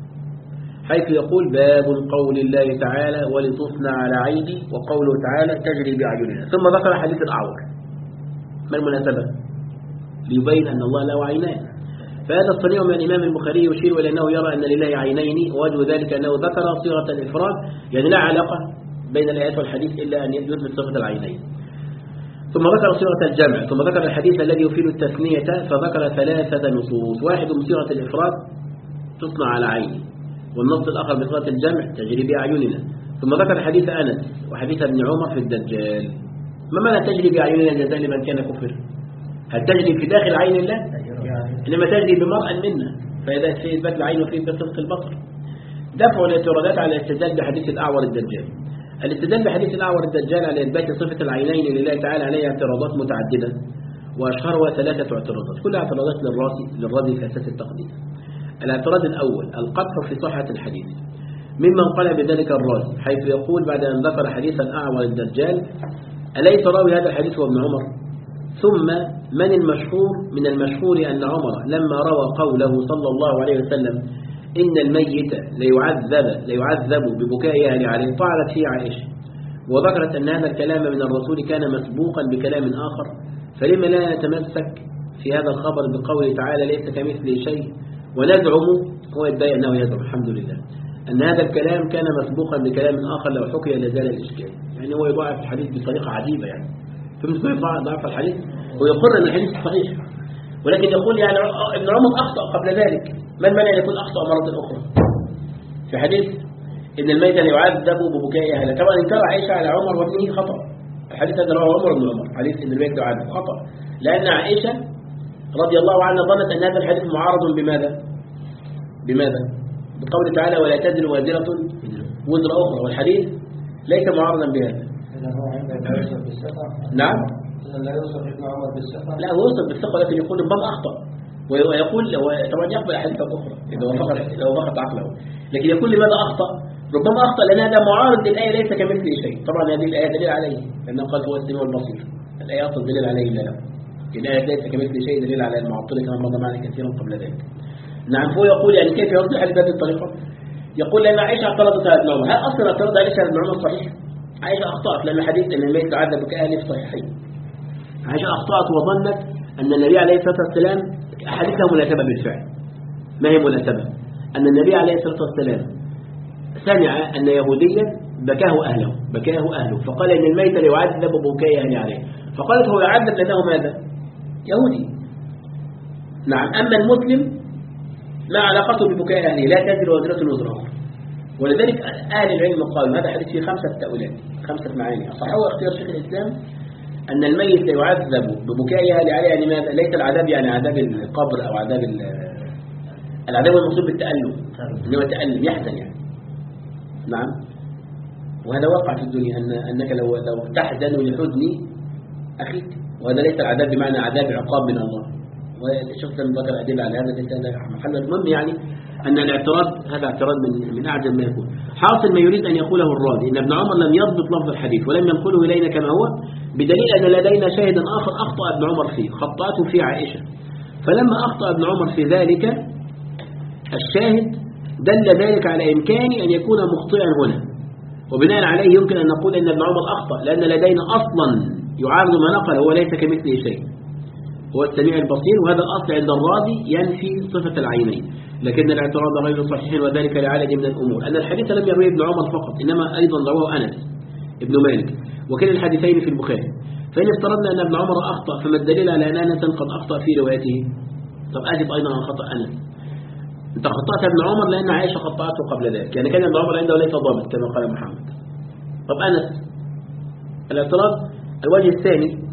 حيث يقول باب قول الله تعالى ولتصنع على عيني، وقوله تعالى تجري بأعيننا، ثم ذكر حديث الأعور. ما المناسبة؟ ليبين أن الله له عينان. فهذا الصنيع من الإمام البخاري يشير إلى أنه يرى أن لله عينين، ووجه ذلك أنه ذكر صيغة الإفراد، يعني لا علاقة بين الآيات والحديث إلا أن يثبت صفة العينين. ثم ذكر صيغة الجمع، ثم ذكر الحديث الذي يفيد التثنية، فذكر ثلاثة نصوص، واحد من صيغة الإفراد تصنع على عيني، والنص الآخر بصيغة الجمع تجري بأعيننا. ثم ذكر حديث أنس وحديث ابن عمر في الدجال. ما معنى تجري بأعيننا جزاء لمن كان كفر؟ هل تجري في داخل عين الله؟ إنما تجري بمرأ منا، فإذا في إثبات العين وفي بصدق البصر. دفع الاعتراضات على الاستدلال بحديث الأعور الدجال. الاستدلال بحديث الأعور الدجال على إثبات صفة العينين لله تعالى عليه اعتراضات متعددة، وأشهرها ثلاثة اعتراضات، كلها اعتراضات للرازي للرازي في أساس التقديس. الاعتراض الأول القطع في صحة الحديث، ممن قال بذلك الرازي حيث يقول بعد أن ذكر حديثا أعور الدجال: أليس راوي هذا الحديث هو ابن عمر؟ ثم من المشهور؟ من المشهور أن عمر لما روى قوله صلى الله عليه وسلم: إن الميت ليعذب, ليعذب ببكاء أهل عليه، طعنت فيه عائشة وذكرت أن هذا الكلام من الرسول كان مسبوقا بكلام آخر، فلما لا نتمسك في هذا الخبر بقوله تعالى: ليس كمثله شيء، وندعم، هو يدعي أنه يدعم الحمد لله أن هذا الكلام كان مسبوقا بكلام آخر لو حكي لزال الإشكال. يعني هو يضاعف الحديث بطريقة عجيبة، يعني فمثل يضاعف الحديث ويقر أن الحديث صحيح، ولكن يقول يعني ابن عمر أخطأ قبل ذلك، ما المانع أن يكون أخطأ مرة أخرى في حديث إن الميت يعذب ببكاء أهله؟ طبعا إنكار عائشة على عمر وابنه خطأ، الحديث هذا رواه عمر بن عمر، حديث إن الميت يعذب خطأ، لأن عائشة رضي الله عنها ظنت أن هذا الحديث معارض بماذا؟ بماذا؟ بقول تعالى: ولا تزر وازرة وزر أخرى، والحديث ليس معارضا بهذا. إذا هو عندما لا يوصف بالثقة. نعم. إذا لا يوصف ابن عمر بالثقة. لا، هو يوصف بالثقة لكن يقول ربما أخطأ، ويقول طبعا يقبل أحاديث أخرى إذا وافقت لو وافقت عقله، لكن يقول لماذا أخطأ؟ ربما أخطأ لأن هذا معارض للآية ليس كمثله شيء. طبعا هذه الآية دليل عليه، لأنه قال هو السميع البصير، الآية أصلا دليل عليه لا لا الآية ليس كمثله شيء دليل على المعطل كما مضى معنا كثيرا قبل ذلك. نعم، هو يقول يعني كيف يرد الحديث بهذه الطريقة؟ يقول لأن عائشة اعترضت على ابن عمر. هل أصلا اعترض عائشة على ابن عمر صحيح؟ عائشة أخطأت لأن حديث أن الميت يعذب كأهله في صحيحين. عائشة أخطأت وظنت أن النبي عليه الصلاة والسلام أحاديثها مناسبة بالفعل. ما هي مناسبة؟ أن النبي عليه الصلاة والسلام سمع أن يهوديا بكاه أهله بكاه أهله فقال إن الميت يعذب ببكاء أهله عليه، فقالت هو يعذب لأنه ماذا؟ يهودي. نعم. أما المسلم ما علاقته ببكاء أهله؟ لا تزر وازرة وزر أخرى. ولذلك أهل العلم قالوا هذا حديث فيه خمسة تأويلات، خمسة معاني. الصحيح هو اختيار شيخ الإسلام أن الميت يعذب ببكاء أهله عليه، يعني ماذا؟ ليس العذاب يعني عذاب القبر أو عذاب العذاب المصيب بالتألم، إنه تألم يحزن يعني. نعم. وهذا وقع في الدنيا أن أنك لو لو تحزن لحزن أخيك، وهذا ليس العذاب بمعنى عذاب عقاب من الله. وشفت من ذكر أدلة على هذا ليس محل. المهم يعني أن الاعتراض هذا اعتراض من من أعجب ما يكون. حاصل ما يريد أن يقوله الرازي إن ابن عمر لم يضبط لفظ الحديث ولم ينقله إلينا كما هو، بدليل أن لدينا شاهدا آخر أخطأ ابن عمر فيه، خطأته في عائشة. فلما أخطأ ابن عمر في ذلك الشاهد دل ذلك على إمكان أن يكون مخطئا هنا، وبناء عليه يمكن أن نقول أن ابن عمر أخطأ، لأن لدينا أصلا يعارض ما نقل هو ليس كمثله شيء، هو السميع البصير، وهذا الأصل عند الرازي ينفي صفة العينين. لكن الاعتراض غير صحيح، وذلك لعدد من الأمور. أن الحديث لم يرويه ابن عمر فقط، إنما أيضا رواه أنس ابن مالك، وكلا الحديثين في البخاري. فإن افترضنا أن ابن عمر أخطأ، فما الدليل على أن أنس قد أخطأ في روايته؟ طب أجب أيضا عن خطأ أنس. أنت خطأت ابن عمر لأن عائشة خطأته قبل ذلك، يعني كان ابن عمر عنده ليس ضابط كما قال محمد. طب أنس الاعتراض الوجه الثاني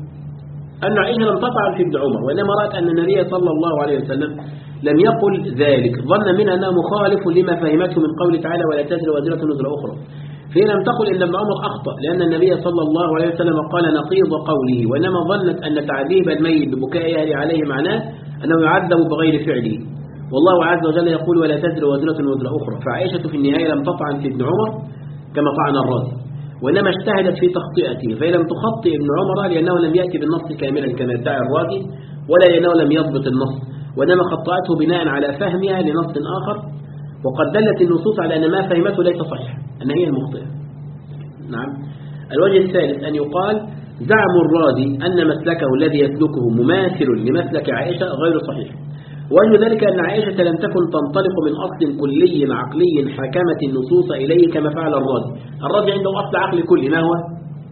أن عائشة لم تطعن في ابن عمر، وإنما رأت أن النبي صلى الله عليه وسلم لم يقل ذلك، ظن منها أنه مخالف لما فهمته من قول تعالى ولا تزر وازرة وزر أخرى. فهي لم تقل إن ابن عمر أخطأ لأن النبي صلى الله عليه وسلم قال نقيض قوله، وإنما ظنت أن تعذيب الميت ببكاء أهله عليه معناه أنه يعذب بغير فعله، والله عز وجل يقول ولا تزر وازرة وزر أخرى. فعائشة في النهاية لم تطعن في ابن عمر كما طعن الرازي، وإنما اجتهدت في تخطئته، فهي لم تخطئ ابن عمر لأنه لم يأتي بالنص كاملا كما ادعى الرازي، ولا لأنه لم يضبط النص، وإنما خطأته بناء على فهمها لنص آخر، وقد دلت النصوص على أن ما فهمته ليس صحيح، أن هي المخطئة. نعم. الوجه الثالث أن يقال زعم الرازي أن مسلكه الذي يسلكه مماثل لمسلك عائشة غير صحيح، وأن ذلك أن عائشة لم تكن تنطلق من أصل كلي عقلي حكمت النصوص إليه كما فعل الرازي. الرازي عنده أصل عقل كلي، ما هو؟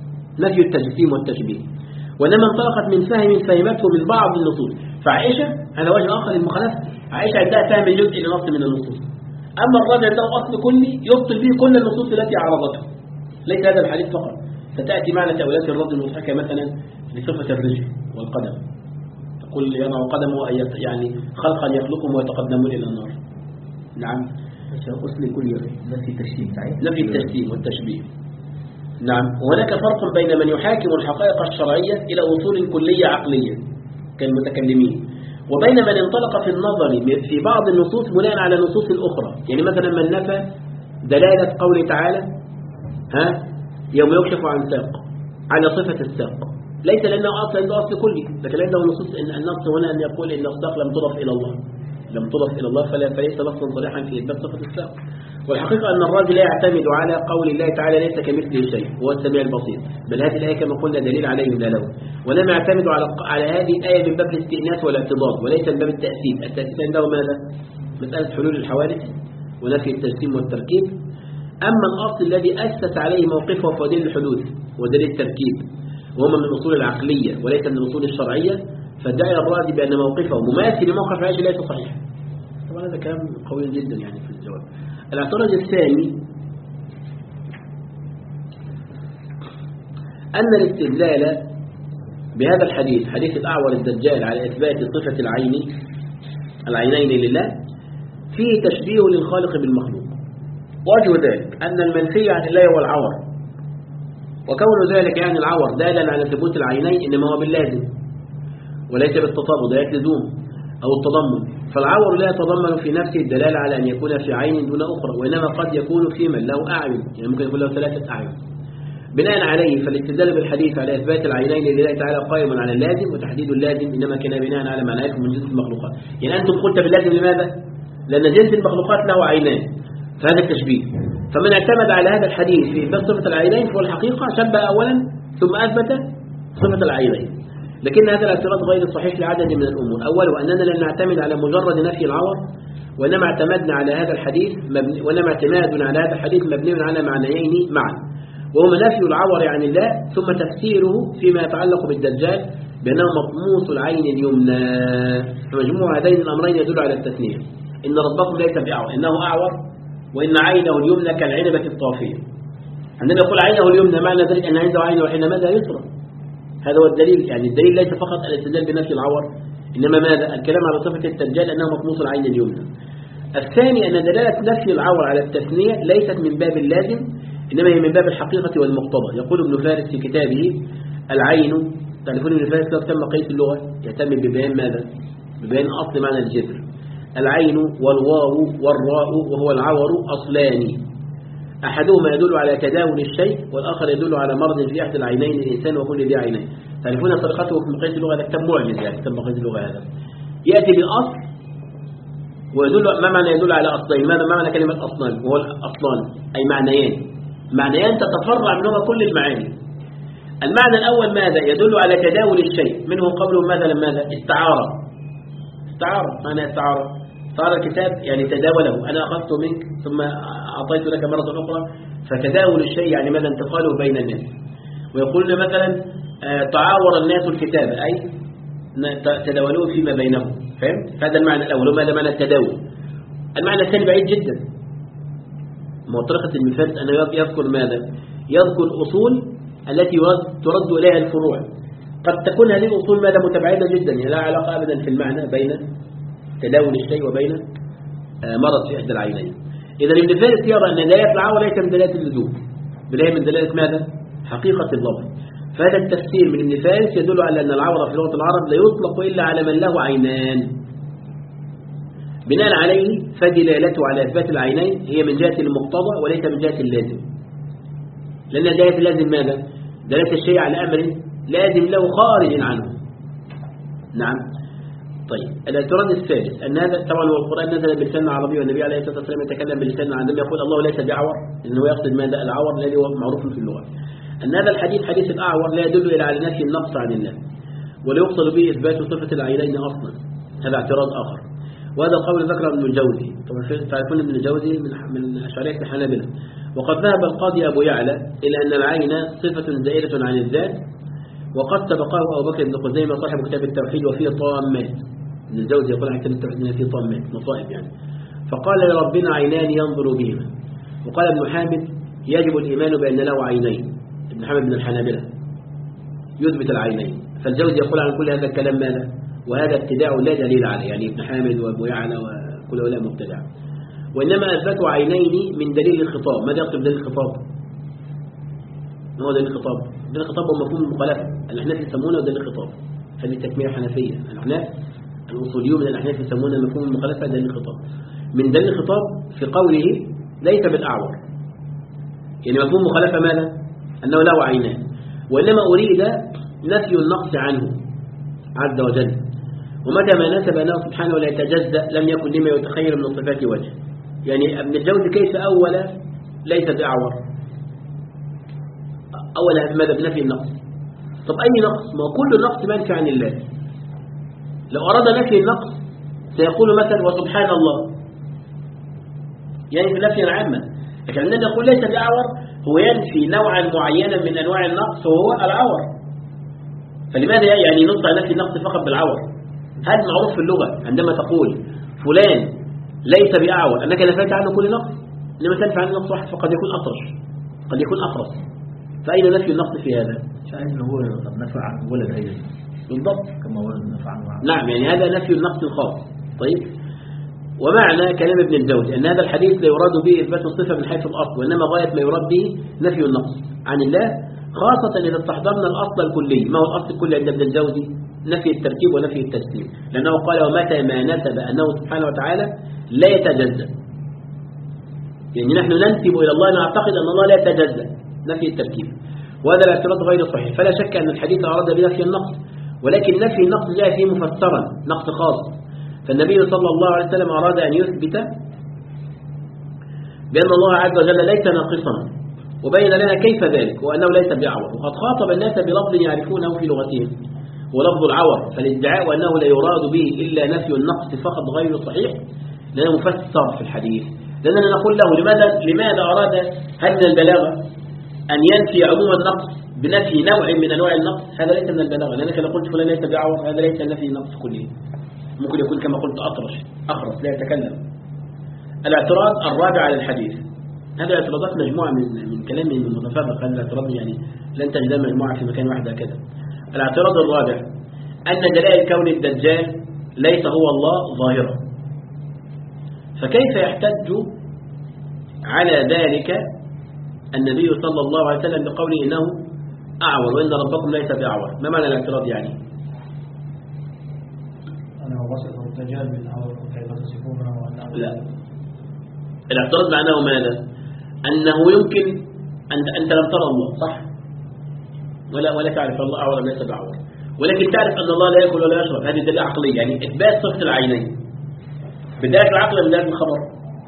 نفي التجسيم والتشبيه، وإنما انطلقت من فهم فهمته من بعض النصوص. فعائشة هذا وجه آخر للمخالفة، عائشة عندها فهم جزء لنص من النصوص، أما الرازي عنده أصل كلي يبطل به كل النصوص التي عرضته. ليس هذا الحديث فقط، ستأتي معنا تأويلات الرازي المضحكة مثلا لصفة الرجل والقدم، تقول يضع قدمه يعني خلقا يخلقهم ويتقدمون إلى النار. نعم. أصل كلي نفي التشبيه، نفي التشبيه والتشبيه. نعم. وهناك فرق بين من يحاكم الحقائق الشرعية إلى أصول كلية عقلية كالمتكلمين، وبين من انطلق في النظر في بعض النصوص بناء على النصوص الأخرى. يعني مثلا من نفى دلالة قوله تعالى ها يوم يكشف عن ساق على صفة الساق، ليس لأنه أصل عنده أصل كلي، لكن عنده نصوص إن النص هنا أن يقول إن الساق لم تضف إلى الله، لم تضف إلى الله فلا فليس نصا صريحا في إثبات صفة الساق. والحقيقة أن الرازي لا يعتمد على قول الله تعالى ليس كمثله شيء هو السميع البصير، بل هذه الآية كما قلنا دليل عليه لا له، ولم يعتمد على على هذه الآية من باب الاستئناس والاعتضاد وليس من باب التأسيس. التأسيس عنده ماذا؟ مسألة حلول الحوادث ونفي التجسيم والتركيب. أما الأصل الذي أسس عليه موقفه هو دليل الحدوث ودليل التركيب، وهما من الأصول العقلية وليس من الأصول الشرعية، فادعي الرازي بأن موقفه مماثل لموقف عائشة ليس صحيح. طبعا هذا كلام قوي جدا يعني في الجواب. الاعتراض الثاني أن الاستدلال بهذا الحديث حديث الأعور الدجال على إثبات صفة العين العينين لله فيه تشبيه للخالق بالمخلوق. وجه ذلك أن المنفي عن الله هو العور، وكون ذلك يعني العور دالا على ثبوت العينين إنما هو باللازم وليس بالتطابق ذات لزوم أو التضمن. فالعور لا يتضمن في نفسه الدلالة على أن يكون في عين دون أخرى، وإنما قد يكون في من له أعين، يعني ممكن يكون له ثلاثة أعين. بناء عليه فالاستدلال بالحديث على إثبات العينين لله تعالى قائم على اللازم، وتحديد اللازم إنما كان بناء على ما نعرفه من جنس المخلوقات. يعني أنتم قلت باللازم لماذا؟ لأن جنس المخلوقات له عينان، فهذا التشبيه. فمن اعتمد على هذا الحديث في إثبات صفة العينين فهو الحقيقة شبه أولا ثم أثبت صفة العينين. لكن هذا الاعتراض غير صحيح لعدد من الأمور. أولا أننا لن نعتمد على مجرد نفي العور، وإنما اعتمدنا على هذا الحديث مبني وإنما اعتمادنا على هذا الحديث مبني على معنيين معا، وهما نفي العور عن الله ثم تفسيره فيما يتعلق بالدجال بأنه مطموس العين اليمنى. فمجموع هذين الأمرين يدل على التثنية، إن ربكم ليس بأعور، إنه أعور، وإن عينه اليمنى كالعنبة الطافية. عندما يقول عينه اليمنى معنى ذلك أن عنده عين وحين ماذا يسرى. هذا هو الدليل. يعني الدليل ليس فقط الاستدلال بنفي العور، إنما ماذا؟ الكلام على صفة الدجال أنه مطموس العين اليمنى. الثاني أن دلالة نفي العور على التثنية ليست من باب اللازم، إنما هي من باب الحقيقة والمقتضى. يقول ابن فارس في كتابه العين، تعرفون ابن فارس لو تم قيس اللغة يهتم ببيان ماذا؟ ببيان أصل معنى الجذر. العين والواو والراء وهو العور أصلان، أحدهما يدل على تداول الشيء والآخر يدل على مرض في أحد العينين الإنسان وكل ذي عينين. تعرفون طريقته في مقياس اللغة، هذا كتاب معجز يعني كتاب مقياس اللغة هذا يأتي بالأصل ويدل. ما معنى يدل على أصلين؟ ماذا معنى كلمة أصلان؟ وهو الأصلان أي معنيان، معنيان تتفرع منهما كل المعاني. المعنى الأول ماذا؟ يدل على تداول الشيء، منه قوله ماذا ماذا؟ استعارة. استعارة معنى استعارة صار الكتاب يعني تداوله، أنا أخذت منك ثم أعطيت لك مرة أخرى، فتداول الشيء يعني ماذا؟ انتقاله بين الناس. ويقولون مثلا تعاور الناس الكتاب أي تداولوه فيما بينهم، فهمت؟ هذا المعنى الأول، وماذا معنى التداول. المعنى الثاني بعيد جدا، طريقة المثال أنه يذكر ماذا؟ يذكر الأصول التي ترد إليها الفروع. قد تكون هذه الأصول ماذا؟ متباعدة جدا، يعني لا علاقة أبدا في المعنى بين تداول الشيء وبين مرض في إحدى العينين. إذا ابن فارس يرى أن دلالة العور ليس من دلالة اللزوم، بل هي من دلالة ماذا؟ حقيقة اللفظ. فهذا التفسير من ابن فارس يدل على أن العور في لغة العرب لا يطلق إلا على من له عينان. بناء عليه فدلالته على إثبات العينين هي من جهة المقتضى وليس من جهة اللازم، لأن دلالة اللازم ماذا؟ دلالة الشيء على أمر لازم له خارج عنه. نعم. طيب الاعتراض الثالث أن هذا طبعا هو القرآن نزل بلسان عربي، والنبي عليه الصلاة والسلام يتكلم بلسان عندما يقول الله ليس بعور، لأنه يقصد ماذا؟ العور الذي هو معروف في اللغة. أن هذا الحديث حديث الأعور لا يدل إلى على نفي النقص عن الله، ولا يقصد به إثبات صفة العينين أصلا. هذا اعتراض آخر، وهذا القول ذكره ابن الجوزي. طبعا تعرفون ابن الجوزي من من أشعرية الحنابلة. وقد ذهب القاضي أبو يعلى إلى أن العين صفة زائدة عن الذات، وقد سبقه أبو بكر بن خزيمة صاحب كتاب التوحيد وفيه طامات. ابن الجوزي يقول عن كتاب التوحيد أن فيه طامات مصائب يعني. فقال لربنا عينان ينظر بهما. وقال ابن حامد يجب الإيمان بأن له عينين، ابن حامد بن الحنابلة يثبت العينين. فالجوزي يقول عن كل هذا الكلام ماذا؟ وهذا ابتداع لا دليل عليه، يعني ابن حامد وابو يعلى وكل هؤلاء مبتدع. وإنما أثبتوا عينين من دليل الخطاب. ماذا يقصد دليل الخطاب؟ ما هو دليل الخطاب؟ دليل الخطاب هو مفهوم المخالفة. الأحناف يسمونه دليل الخطاب، هذه تكمية حنفية. الأحناف الأصوليون من الأحناف يسمونه مفهوم المخالفة دليل الخطاب. من دليل الخطاب في قوله ليس بالأعور، يعني مفهوم مخالفة ماذا؟ أنه له عينان، وإنما أريد نفي النقص عنه عز وجل، ومتى ما نسب أنه سبحانه لا يتجزأ لم يكن لما يتخير من صفات وجه. يعني ابن الجوزي كيف أول ليس بأعور؟ أول ماذا؟ بنفي النقص. طب أي نقص؟ ما كل النقص منفي عن الله. لو أراد نفي النقص سيقول مثلا وسبحان الله، يعني في نفي عامة. لكن عندما نقول ليس بأعور هو ينفي نوعا معينا من أنواع النقص وهو العور. فلماذا يعني نطلع نفي النقص فقط بالعور؟ هذا معروف في اللغة، عندما تقول فلان ليس بأعور أنك نفيت عنه كل نقص، إنما تنفي عنه نقص واحد فقد يكون أطرش، قد يكون أفرس. فأين نفي النقص في هذا؟ شايف هو نفع عن ولد أيضا بالضبط كما ولد نفع عنه. نعم، يعني هذا نفي النقص الخاص. طيب، ومعنى كلام ابن الجوزي أن هذا الحديث لا يراد به إثبات الصفة من حيث الأصل، وإنما غاية ما يراد به نفي النقص عن الله، خاصة إذا استحضرنا الأصل الكلي. ما هو الأصل الكلي عند ابن الجوزي؟ نفي التركيب ونفي التجسيم، لأنه قال ومتى ما نسب أنه سبحانه وتعالى لا يتجزأ، يعني نحن ننسب إلى الله نعتقد أن الله لا يتجزأ، نفي التركيب، وهذا الاعتراض غير صحيح. فلا شك أن الحديث أراد بنفي النقص، ولكن نفي النقص جاء فيه مفسرا نقص خاص. فالنبي صلى الله عليه وسلم أراد أن يثبت بأن الله عز وجل ليس ناقصا، وبين لنا كيف ذلك وأنه ليس بأعور. وقد خاطب الناس بلفظ يعرفونه في لغتهم ولفظ العور، فالادعاء أنه لا يراد به إلا نفي النقص فقط غير صحيح، لأنه مفسر في الحديث. لأننا نقول له لماذا لماذا أراد هذا البلاغة أن ينفي عموم النقص بنفي نوع من أنواع النقص؟ هذا ليس من البلاغة، لأنك لو قلت فلان ليس بأعور هذا ليس نفي النقص كله، ممكن يكون كما قلت أطرش أخرس لا يتكلم. الاعتراض الرابع على الحديث، هذه اعتراضات مجموعة من من كلام من متفرق. هذا الاعتراض يعني لن تجد مجموعة في مكان واحد كذا. الاعتراض الرابع أن دلائل كون الدجال ليس هو الله ظاهرة، فكيف يحتج على ذلك النبي صلى الله عليه وسلم بقوله إنه أعور وإن ربكم ليس بأعور؟ ما معنى الاعتراض يعني؟ أنا وصف الدجال بالأعور كيف تصفونه وأنه لا، الاعتراض معناه ماذا؟ أنه يمكن أنت أنت لم ترى الله صح؟ ولا ولا تعرف الله أعور ليس بأعور، ولكن تعرف أن الله لا يأكل ولا يشرب. هذه دليل عقلية، يعني إثبات صفة العينين بداية العقل من بداية الخبر.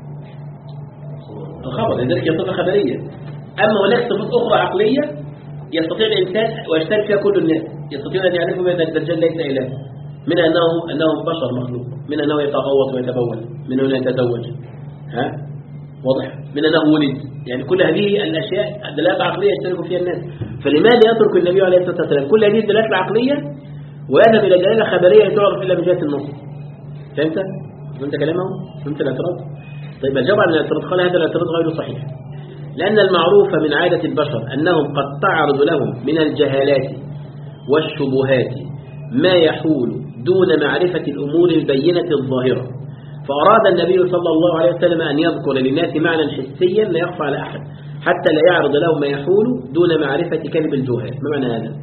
الخبر لذلك هي صفة خبرية. أما هناك صفات أخرى عقلية يستطيع الإنسان ويشترك فيها كل الناس، يستطيع أن يعرفوا بأن الدجال ليس إله، من أنه أنه بشر مخلوق، من أنه يتغوط ويتبول، من أنه يتزوج، ها واضح، من أنه ولد. يعني كل هذه الأشياء دلالات عقلية يشترك فيها الناس. فلماذا يترك النبي عليه الصلاة والسلام كل هذه الدلالات العقلية ويذهب إلى دلالة خبرية لا تعرف إلا من جهة النص؟ فهمت؟ فهمت كلامه؟ فهمت الاعتراض؟ طيب الجواب عن الاعتراض قال هذا الاعتراض غير صحيح، لأن المعروف من عادة البشر أنهم قد تعرض لهم من الجهالات والشبهات ما يحول دون معرفة الأمور البينة الظاهرة، فأراد النبي صلى الله عليه وسلم أن يذكر للناس معنى حسيا لا يخفى على أحد حتى لا يعرض لهم ما يحول دون معرفة كذب الجهال. ما معنى هذا؟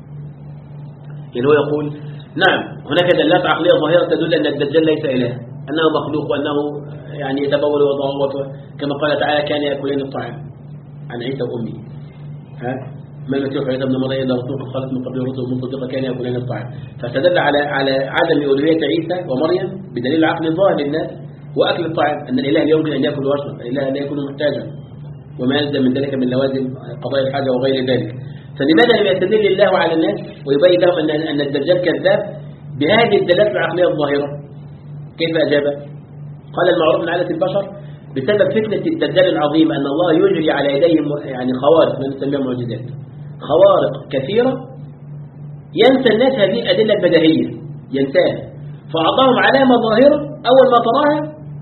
يعني هو يقول نعم هناك دلالات عقلية ظاهرة تدل أن الدجال ليس إله، أنه مخلوق وأنه يعني يتبول ويتغوط كما قال تعالى كان يأكلين الطعام عن عيسى وأمي، ها ما المسيح عيسى ابن مريم إلا رسول قد خلت من قبل الرسل ومصدقا كان يأكلين الطعام، فاستدل على على عدم ألوهية عيسى ومريم بدليل العقل الظاهر للناس وأكل الطعام، أن الإله لا يمكن أن يأكل ويشرب، الإله لا يكون محتاجا وما يلزم من ذلك من لوازم قضاء الحاجة وغير ذلك. فلماذا لم يستدل الله على الناس ويبين لهم أن أن الدجال كذاب بهذه الدلالات العقلية الظاهرة؟ كيف أجاب؟ قال المعروف من عادة البشر بسبب فتنة الدجال العظيم أن الله يجري على يديهم يعني خوارق، ما نسميها معجزات، خوارق كثيرة ينسى الناس هذه الأدلة البديهية، ينساها، فأعطاهم علامة ظاهرة أول ما تراها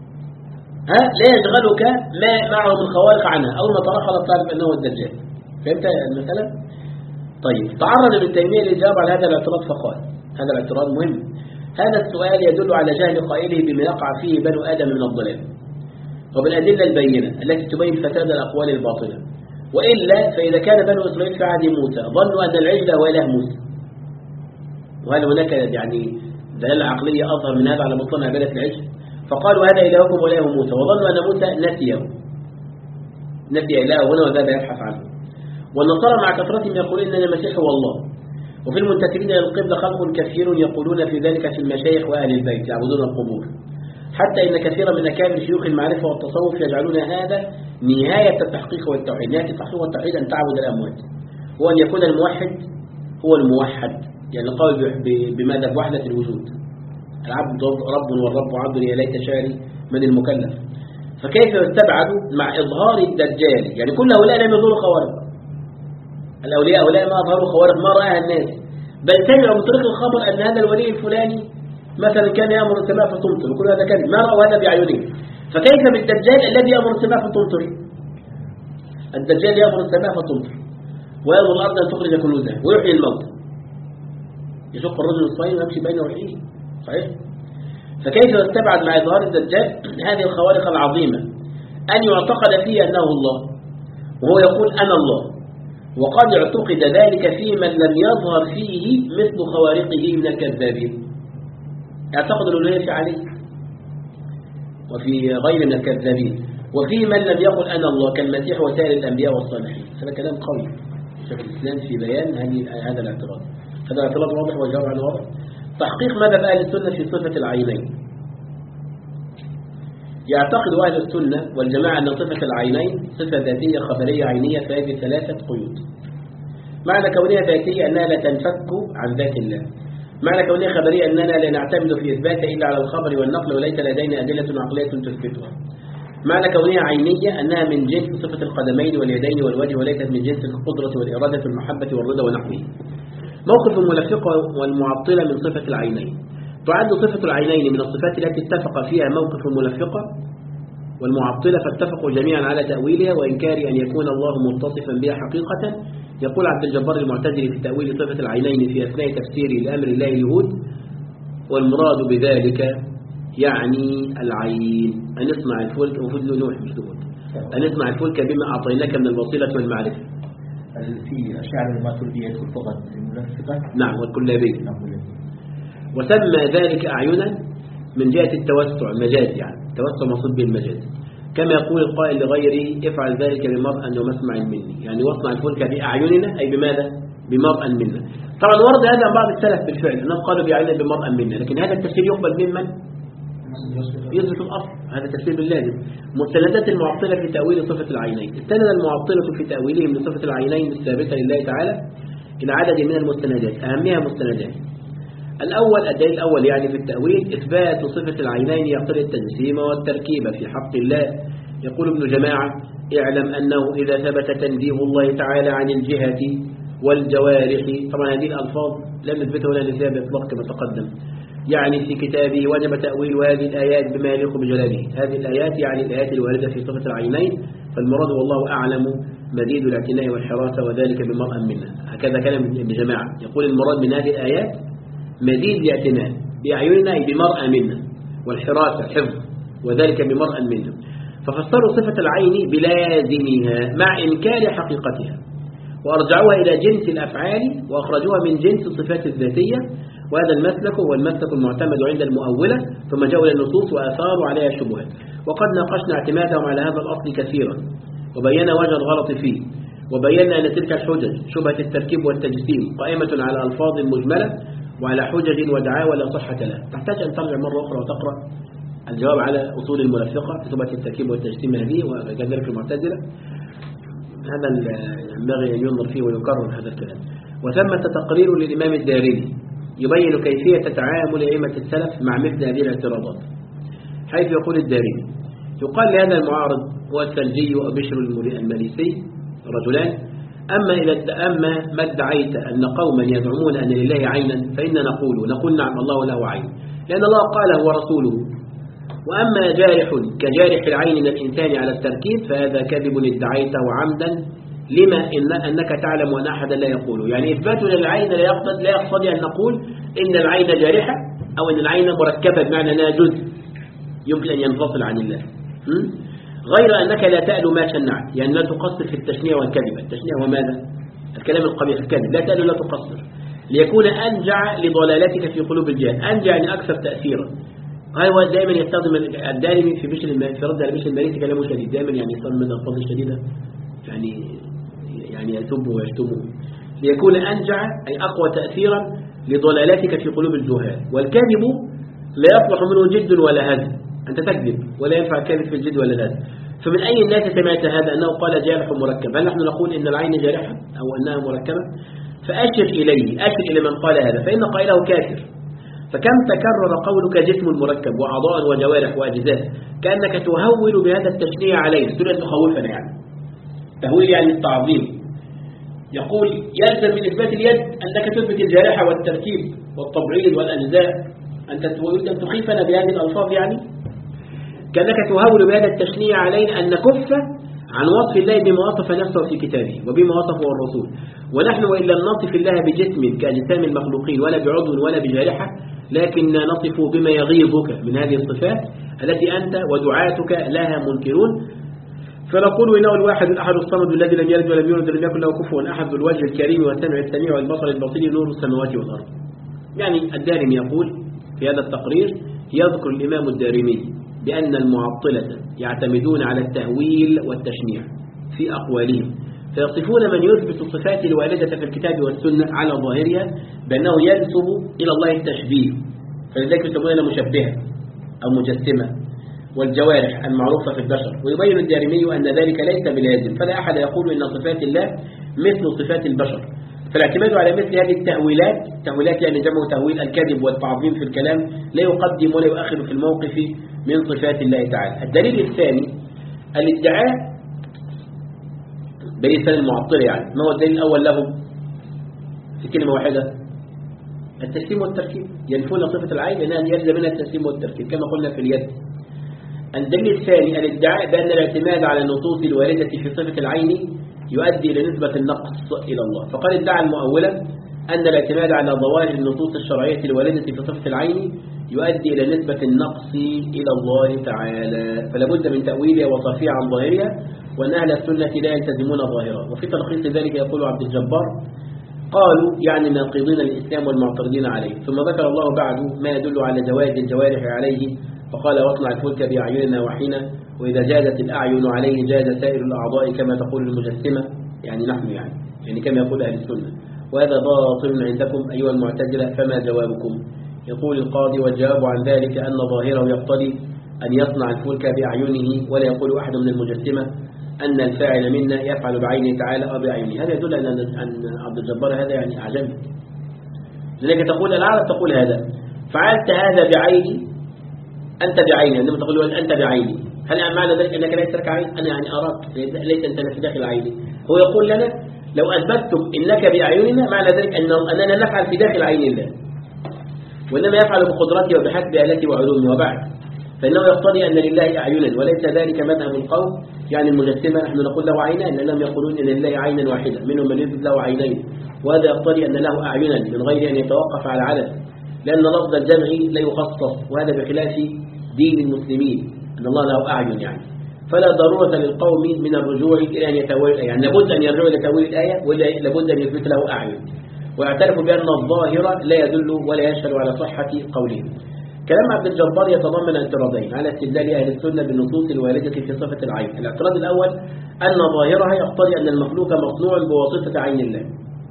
ها لا يشغلك ما معه من خوارق عنها، أول ما تراها خلاص تعرف أنه الدجال. فهمت المسألة؟ طيب تعرض ابن تيمية للجواب على هذا الاعتراض فقال هذا الاعتراض مهم، هذا السؤال يدل على جهل قائله بما يقع فيه بنو آدم من الضلال وبالأدلة البينة التي تبين فساد الأقوال الباطلة، وإلا فإذا كان بنو إسرائيل في عهد موسى ظنوا أن العجل هو إله موسى، وهل هناك يعني دلالة عقلية أظهر من هذا على بطلان عبادة العجل. فقالوا هذا إلهكم وإله موسى، وظنوا أن موسى نسيه نسي إله هنا وذهب يبحث عنه. والنصارى مع كثرتهم يقولون إن المسيح هو الله. وفي المنتسبين إلى القبلة خلق كثير يقولون في ذلك في المشايخ وأهل البيت يعبدون القبور، حتى إن كثيرا من أكابر شيوخ المعرفة والتصوف يجعلون هذا نهاية التحقيق والتوحيد. نهاية التحقيق والتوحيد أن تعبد الأموات، هو أن يكون الموحد هو الموحد، يعني قال بماذا؟ بوحدة الوجود. العبد رب والرب عبد يا ليت شعري من المكلف. فكيف يستبعد مع إظهار الدجال؟ يعني كل هؤلاء لم يظهروا خوارق، الأولياء هؤلاء ما أظهروا خوارق ما رآها الناس، بل سمعوا من طريق الخبر أن هذا الولي الفلاني مثلا كان يأمر السماء فتمطر، وكل هذا كذب، ما رأوا هذا بعيونهم. فكيف بالدجال الذي يأمر السماء فتمطر؟ الدجال يأمر السماء فتمطر ويأمر الأرض أن تخرج كنوزها ويحيي الموت، يشق الرجل الصغير ويمشي بين وحيه، صحيح؟ فكيف يستبعد مع إظهار الدجال هذه الخوارق العظيمة أن يعتقد فيه أنه الله وهو يقول أنا الله، وقد اعتقد ذلك في من لم يظهر فيه مثل خوارقه من الكذابين. يعتقد الألوهية في علي وفي غير من الكذابين، وفي من لم يقل أنا الله كالمسيح وسائر الأنبياء والصالحين. هذا كلام قوي شيخ الإسلام في بيان هذا الاعتراض. هذا الاعتراض واضح والجواب عنه واضح. تحقيق مذهب أهل السنة في صفة العينين. يعتقد أهل السنة والجماعة أن صفة العينين صفة ذاتية خبرية عينية فهذه ثلاثة قيود. معنى كونها ذاتية أنها لا تنفك عن ذات الله. معنى كونها خبرية أننا لا نعتمد في إثباتها إلا على الخبر والنقل وليس لدينا أدلة عقلية تثبتها. معنى كونها عينية أنها من جنس صفة القدمين واليدين والوجه وليست من جنس القدرة والإرادة والمحبة والرضا ونحوه. موقف الملفقة والمعطلة من صفة العينين. تعد صفة العينين من الصفات التي اتفق فيها موقف الملفقة والمعطلة، فاتفقوا جميعا على تأويلها وإنكار أن يكون الله متصفا بها حقيقة. يقول عبد الجبار المعتزلي في تأويل صفة العينين في أثناء تفسيره لأمر الله اليهود: والمراد بذلك يعني العين، أن نسمع الفلك وفضل نوح مش دول أن نسمع الفلك بما أعطيناك من البصيرة والمعرفة. في أشعار الماتريدية والفقد الملفقة نعم والكلابية. وسمى ذلك أعينا من جهة التوسع المجاز، يعني التوسع مقصود به المجاز، كما يقول القائل لغيره افعل ذلك بمرء ومسمع مني، يعني واصنع الفلك بأعيننا أي بماذا؟ بمرء منا. طبعا ورد هذا عن بعض السلف بالفعل أنهم قالوا بأعيننا بمرء منا، لكن هذا التفسير يقبل ممن؟ يثبت الأصل، هذا تفسير باللازم. مستندات المعطلة في تأويل صفة العينين. استند المعطلة في تأويلهم لصفة العينين الثابتة لله تعالى إلى عدد من المستندات، أهمها مستندات. الأول الدليل الأول يعني في التأويل إثبات صفة العينين يقتضي التجسيم والتركيب في حق الله. يقول ابن جماعة: اعلم أنه إذا ثبت تنزيه الله تعالى عن الجهة والجوارح، طبعا هذه الألفاظ لم نثبتها ولا نثبتها بإطلاق كما تقدم، يعني في كتابه وجب تأويل هذه الآيات بما يليق بجلاله. هذه الآيات يعني الآيات الواردة في صفة العينين، فالمراد والله أعلم مزيد الاعتناء والحراسة وذلك بمرء منا. هكذا كلام ابن جماعة، يقول المراد من هذه الآيات مزيد الاعتناء بأعيننا أي بمرء منا، والحراسة حفظ وذلك بمرء منا. ففسروا صفة العين بلازمها مع إنكار حقيقتها، وأرجعوها إلى جنس الأفعال وأخرجوها من جنس الصفات الذاتية، وهذا المسلك هو المسلك المعتمد عند المؤولة، ثم جاءوا إلى النصوص وأثاروا عليها الشبهات. وقد ناقشنا اعتمادهم على هذا الأصل كثيرا وبينا وجه الغلط فيه، وبينا أن تلك الحجج شبهة التركيب والتجسيم قائمة على ألفاظ مجملة وعلى حجج ودعاوى لا صحة لها. تحتاج أن ترجع مرة أخرى وتقرأ الجواب على أصول الملفقة في شبهة التركيب والتجسيم هذه وكذلك المعتزلة. هذا ينبغي أن ينظر فيه ويكرر هذا الكلام. وثمة تقرير للإمام الدارمي يبين كيفية تعامل أئمة السلف مع مثل هذه الاعتراضات، حيث يقول الدارمي: يقال لهذا المعارض هو الثلجي وبشر المريسي رجلان: أما إذا أما ما ادعيت أن قوما يزعمون أن لله عينا فإننا نقول نقول نعم الله له عين لأن الله قاله ورسوله، وأما جارح كجارح العين من الإنسان على التركيب فهذا كذب ادعيته عمدا لما إن أنك تعلم أن أحدا لا يقوله. يعني إثبات للعين لا يقصد لا يقصد أن نقول إن العين جارحة أو إن العين مركبة بمعنى أنها جزء يمكن أن ينفصل عن الله، غير أنك لا تألو ما شنعت، يعني لا تقصر في التشنيع والكذب. التشنيع هو ماذا؟ الكلام القبيح الكذب، لا تألو لا تقصر، ليكون أنجع لضلالتك في قلوب الجهل. أنجع يعني أكثر تأثيرا. هو دائما يستخدم الدارمي في بشر في رد على بشر المريسي كلامه شديد، دائما يعني يستخدم من الألفاظ الشديدة، يعني يعني يسب ويشتم. ليكون أنجع أي أقوى تأثيرا لضلالتك في قلوب الجهال. والكذب لا يصلح منه جد ولا هزل، أنت تكذب ولا ينفع الكذب في الجد ولا الهزل. فمن أي الناس سمعت هذا أنه قال جارح مركب؟ هل نحن نقول إن العين جارحة أو أنها مركبة؟ فأشر إليه، أشر إلى من قال هذا، فإن قائله كافر. فكم تكرر قولك جسم مركب وأعضاء وجوارح وأجزاء، كأنك تهول بهذا التشنيع علينا، تريد أن تخوفنا يعني. تهويل يعني التعظيم. يقول يلزم من إثبات اليد أنك تثبت الجارحة والتركيب والتبعيض والأجزاء، أنت تريد أن تخيفنا بهذه الألفاظ يعني، كأنك تهول بهذا التشنيع علينا أن نكف عن وصف الله بما وصف نفسه في كتابه وبما وصفه الرسول. ونحن وإن لم نصف الله بجسم كأجسام المخلوقين ولا بعضو ولا بجارحة، لكن نصفه بما يغيظك من هذه الصفات التي أنت ودعاتك لها منكرون. فنقول إنه الواحد الأحد الصمد الذي لم يلد ولم يولد ولم يكن له كفوا أحد، الوجه الكريم والسمع السميع والبصر البصير نور السماوات والأرض. يعني الدارمي يقول في هذا التقرير، يذكر الإمام الدارمي بأن المعطلة يعتمدون على التهويل والتشنيع في أقوالهم، فيصفون من يثبت الصفات الواردة في الكتاب والسنة على ظاهرها بأنه ينسب إلى الله التشبيه، فلذلك يسمونها مشبهة أو مجسمة. والجوارح المعروفة في البشر. ويبين الدارمي أن ذلك ليس بلازم، فلا أحد يقول إن صفات الله مثل صفات البشر. فالاعتماد على مثل هذه التهويلات، تهويلات يعني جمع تهويل الكذب والتعظيم في الكلام، لا يقدم ولا يؤخر في الموقف من صفات الله تعالى. الدليل الثاني الادعاء بلسان المعطلة. يعني ما هو الدليل الأول له في كلمة واحدة؟ التسليم والتركيب. ينفون صفة العين لأنها يلزم منها التسليم والتركيب كما قلنا في اليد. الدليل الثاني الادعاء بأن الاعتماد على النصوص الواردة في صفة العين يؤدي إلى نسبة النقص إلى الله. فقال ادعى المؤولة أن الاعتماد على ظواهر النصوص الشرعية الواردة في صفة العين يؤدي إلى نسبة النقص إلى الله تعالى، فلا بد من تأويلها وصرفها عن ظاهرها، وأن أهل السنة لا يلتزمون ظاهرها. وفي تلخيص ذلك يقول عبد الجبار قالوا يعني الناقضين الإسلام والمعترضين عليه. ثم ذكر الله بعد ما يدل على جواز الجوارح عليه، فقال واصنع الفلك بأعيننا وحينا، وإذا جازت الأعين عليه جاز سائر الأعضاء كما تقول المجسمة، يعني نحن يعني يعني كما يقول أهل السنة. وهذا باطل عندكم أيها المعتزلة، فما جوابكم؟ يقول القاضي والجواب عن ذلك أن ظاهره يقتضي أن يصنع الفلك بأعينه، ولا يقول أحد من المجسمة أن الفاعل منا يفعل بعينه تعالى أو بعينه. هذا يدل أن عبد الجبار هذا يعني أعجمي، لذلك تقول العرب تقول هذا فعلت هذا بعيني أنت بعيني، عندما تقول أنت بعيني، هل معنى ذلك أنك ليس لك عين؟ أنا يعني أراك، ليس أنت في داخل عيني. هو يقول لنا لو أثبتتم إنك بأعيننا معنى ذلك أننا نفعل في داخل عين الله، وإنما يفعل بقدرته وبحسب آلته وعلومه. وبعد فإنه يقتضي أن لله أعينا، وليس ذلك مذهب القوم يعني المجسمة. نحن نقول له عينان لأنهم يقولون أن لله عينا واحدة، منهم من يثبت له عينين، وهذا يقتضي أن له أعينا من غير أن يتوقف على عدد، لأن لفظ الجمع لا يخصص، وهذا بخلاف دين المسلمين أن الله له أعين يعني. فلا ضرورة للقوم من الرجوع إلى أن يتأول، يعني لابد أن يرجعوا إلى تأويل الآية، ولا لابد أن يثبت له أعين، ويعترفوا بأن الظاهر لا يدل ولا يشهد على صحة قولهم. كلام عبد الجبار يتضمن اعتراضين على استدلال أهل السنة بالنصوص الواردة في صفة العين. الاعتراض الأول أن ظاهرها يقتضي أن المخلوق مصنوع بواسطة عين الله،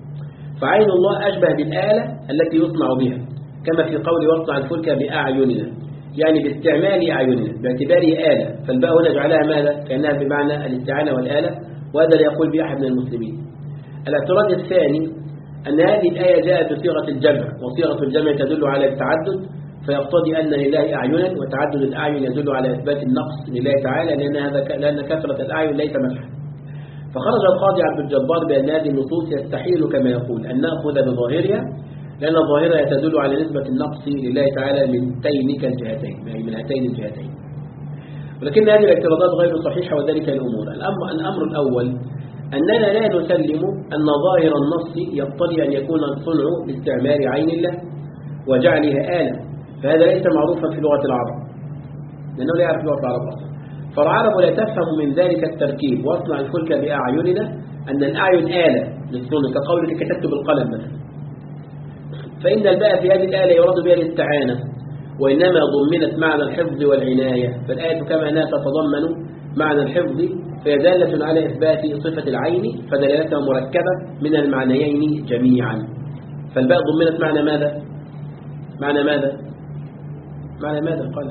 فعين الله أشبه بالآلة التي يصنع بها، كما في قول واصنع الفلك بأعيننا، يعني باستعمال أعيننا باعتباره آلة، فالباء هنا جعلها ماذا؟ كأنها بمعنى الاستعانة والآلة، وهذا لا يقول به أحد من المسلمين. الاعتراض الثاني أن هذه الآية جاءت بصيغة الجمع، وصيغة الجمع تدل على التعدد، فيقتضي أن لله أعينا، وتعدد الأعين يدل على إثبات النقص لله تعالى، لأن هذا ك... لأن كثرة الأعين ليس مدحا. فخرج القاضي عبد الجبار بأن هذه النصوص يستحيل كما يقول أن نأخذ بظاهرها، لأن ظاهرها تدل على نسبة النقص لله تعالى من تينك الجهتين، يعني من هاتين الجهتين. ولكن هذه الاعتراضات غير صحيحة، وذلك الأمور. الأمر, الأمر الأول أننا لا نسلم أن ظاهر النص يقتضي أن يكون الصنع باستعمال عين الله وجعلها آلة، فهذا ليس معروفا في لغة العرب، لأنه لا يعرف لغة العرب أصلا. فالعرب لا تفهم من ذلك التركيب واصنع الفلك بأعيننا أن الأعين آلة للصنع، كقولك كتبت بالقلم مثلا. فإن الباء في هذه الآية لا يراد بها الاستعانة، وإنما ضمنت معنى الحفظ والعناية، فالآية كما أنها تتضمن معنى الحفظ فهي دالة على إثبات صفة العين، فدلالتها مركبة من المعنيين جميعا. فالباء ضمنت معنى ماذا؟ معنى ماذا؟ معنى ماذا قال؟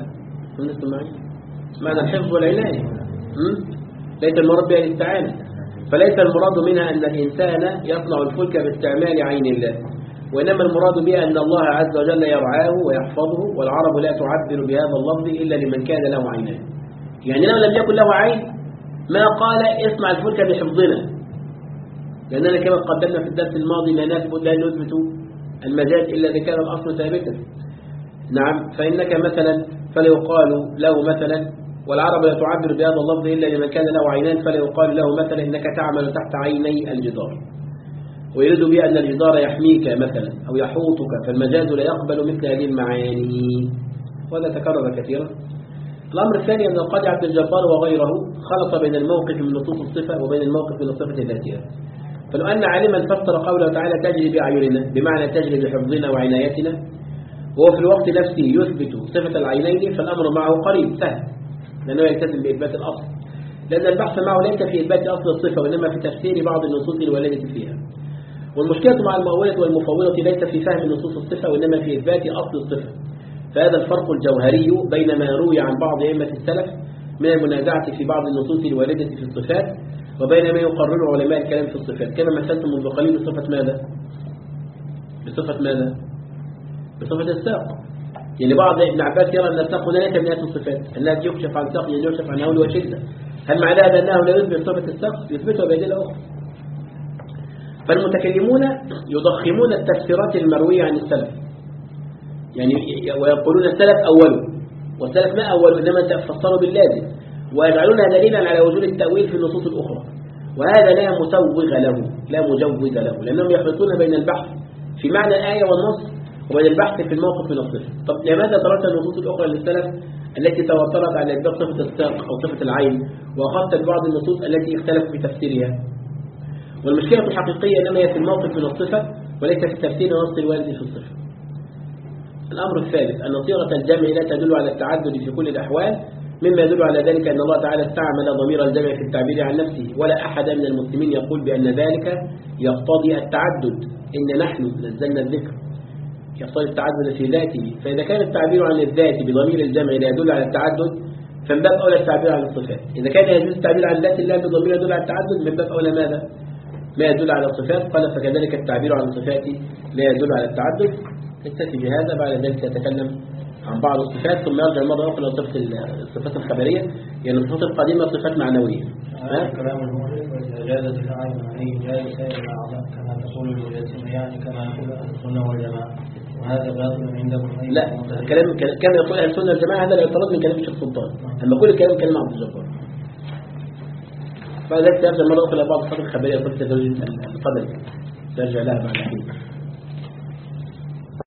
معنى الحفظ والعناية، ليس المراد بها الاستعانة. فليس المراد منها أن الإنسان يصنع الفلك باستعمال عين الله، وإنما المراد بها أن الله عز وجل يرعاه ويحفظه، والعرب لا تعبر بهذا اللفظ إلا لمن كان له عينان. يعني لو لم يكن له عين ما قال اصنع الفلك بحفظنا، لأننا كما قدمنا في الدرس الماضي لا نثبت لا نثبت المجاز إلا إذا كان الأصل ثابتا. نعم، فإنك مثلا فلا يقال له مثلا، والعرب لا تعبر بهذا اللفظ إلا لمن كان له عينان، فلا يقال له مثلا إنك تعمل تحت عيني الجدار، ويريد بها أن الجدار يحميك مثلا أو يحوطك، فالمجاز لا يقبل مثل هذه المعاني، وهذا تكرر كثيرا. الأمر الثاني أن القاضي عبد الجبار وغيره خلط بين الموقف من نصوص الصفة وبين الموقف من الصفة الذاتية. فلو أن عالما فسر قوله تعالى تجري بأعيننا بمعنى تجري بحفظنا وعنايتنا، وهو في الوقت نفسه يثبت صفة العينين، فالأمر معه قريب سهل، لأنه يلتزم بإثبات الأصل، لأن البحث معه ليس في إثبات أصل الصفة وإنما في تفسير بعض النصوص الواردة فيها. والمشكلة مع المؤولة والمفوضة ليس في فهم نصوص الصفة وإنما في إثبات أصل الصفة. فهذا الفرق الجوهري بين ما روي عن بعض أئمة السلف من المنازعة في بعض النصوص الواردة في الصفات وبين ما يقرر علماء الكلام في الصفات، كما مثلت منذ قليل بصفة ماذا؟ بصفة ماذا؟ بصفة الساق. يعني بعض ابن عباس يرى أن الساق هنا ليس من هذه الصفات، أنها يكشف عن ساق يعني يكشف عن هول وشدة. هل معنى هذا أنه لا يثبت صفة الساق؟ يثبتها بأدلة أخرى. فالمتكلمون يضخمون التفسيرات المروية عن السلف، يعني ويقولون السلف أوله، والسلف ما أوله إنما تفسروا باللازم، ويجعلونها دليلا على وجود التأويل في النصوص الأخرى، وهذا لا مسوغ له لا مجوز له، لأنهم يخلطون بين البحث في معنى الآية والنص وبين البحث في الموقف من الصفة. طب لماذا تركت النصوص الأخرى للسلف التي توترت على إثبات صفة الساق أو صفة العين، وأخذت بعض النصوص التي اختلفوا في تفسيرها؟ والمشكلة الحقيقية إنما هي في الموقف من الصفة وليس في تفسير نص الوارد في الصفة. الأمر الثالث أن صيغة الجمع لا تدل على التعدد في كل الأحوال، مما يدل على ذلك أن الله تعالى استعمل ضمير الجمع في التعبير عن نفسه، ولا أحد من المسلمين يقول بأن ذلك يقتضي التعدد. إن نحن نزلنا الذكر يقتضي التعدد في ذاته، فإذا كان التعبير عن الذات بضمير الجمع لا يدل على التعدد فمن باب أولى التعبير عن الصفات. إذا كان يجوز التعبير عن ذات الله بضمير يدل على التعدد من باب أولى ماذا؟ ما يدل على الصفات. قال فكذلك التعبير عن الصفات لا يدل على التعدد. نكتفي بهذا، بعد ذلك يتكلم عن بعض الصفات ثم يرجع مرة أخرى لصفة الصفات الخبرية، يعني الصفات القديمة صفات معنوية. هذا كلام المؤلف وإجازة العين عليه جاء سائر الأعضاء كما تقول المجسمة، يعني كما يقول أهل السنة والجماعة، وهذا باطل عندكم. لا، كلام كما يقول أهل السنة والجماعة هذا لا يطرد من كلام الشيخ سلطان، أما كل كلام كلام عبد الجبار. بعد ذلك يرجع مرة أخرى لبعض الصفات الخبرية وصفة القدر ترجع لها بعد حين.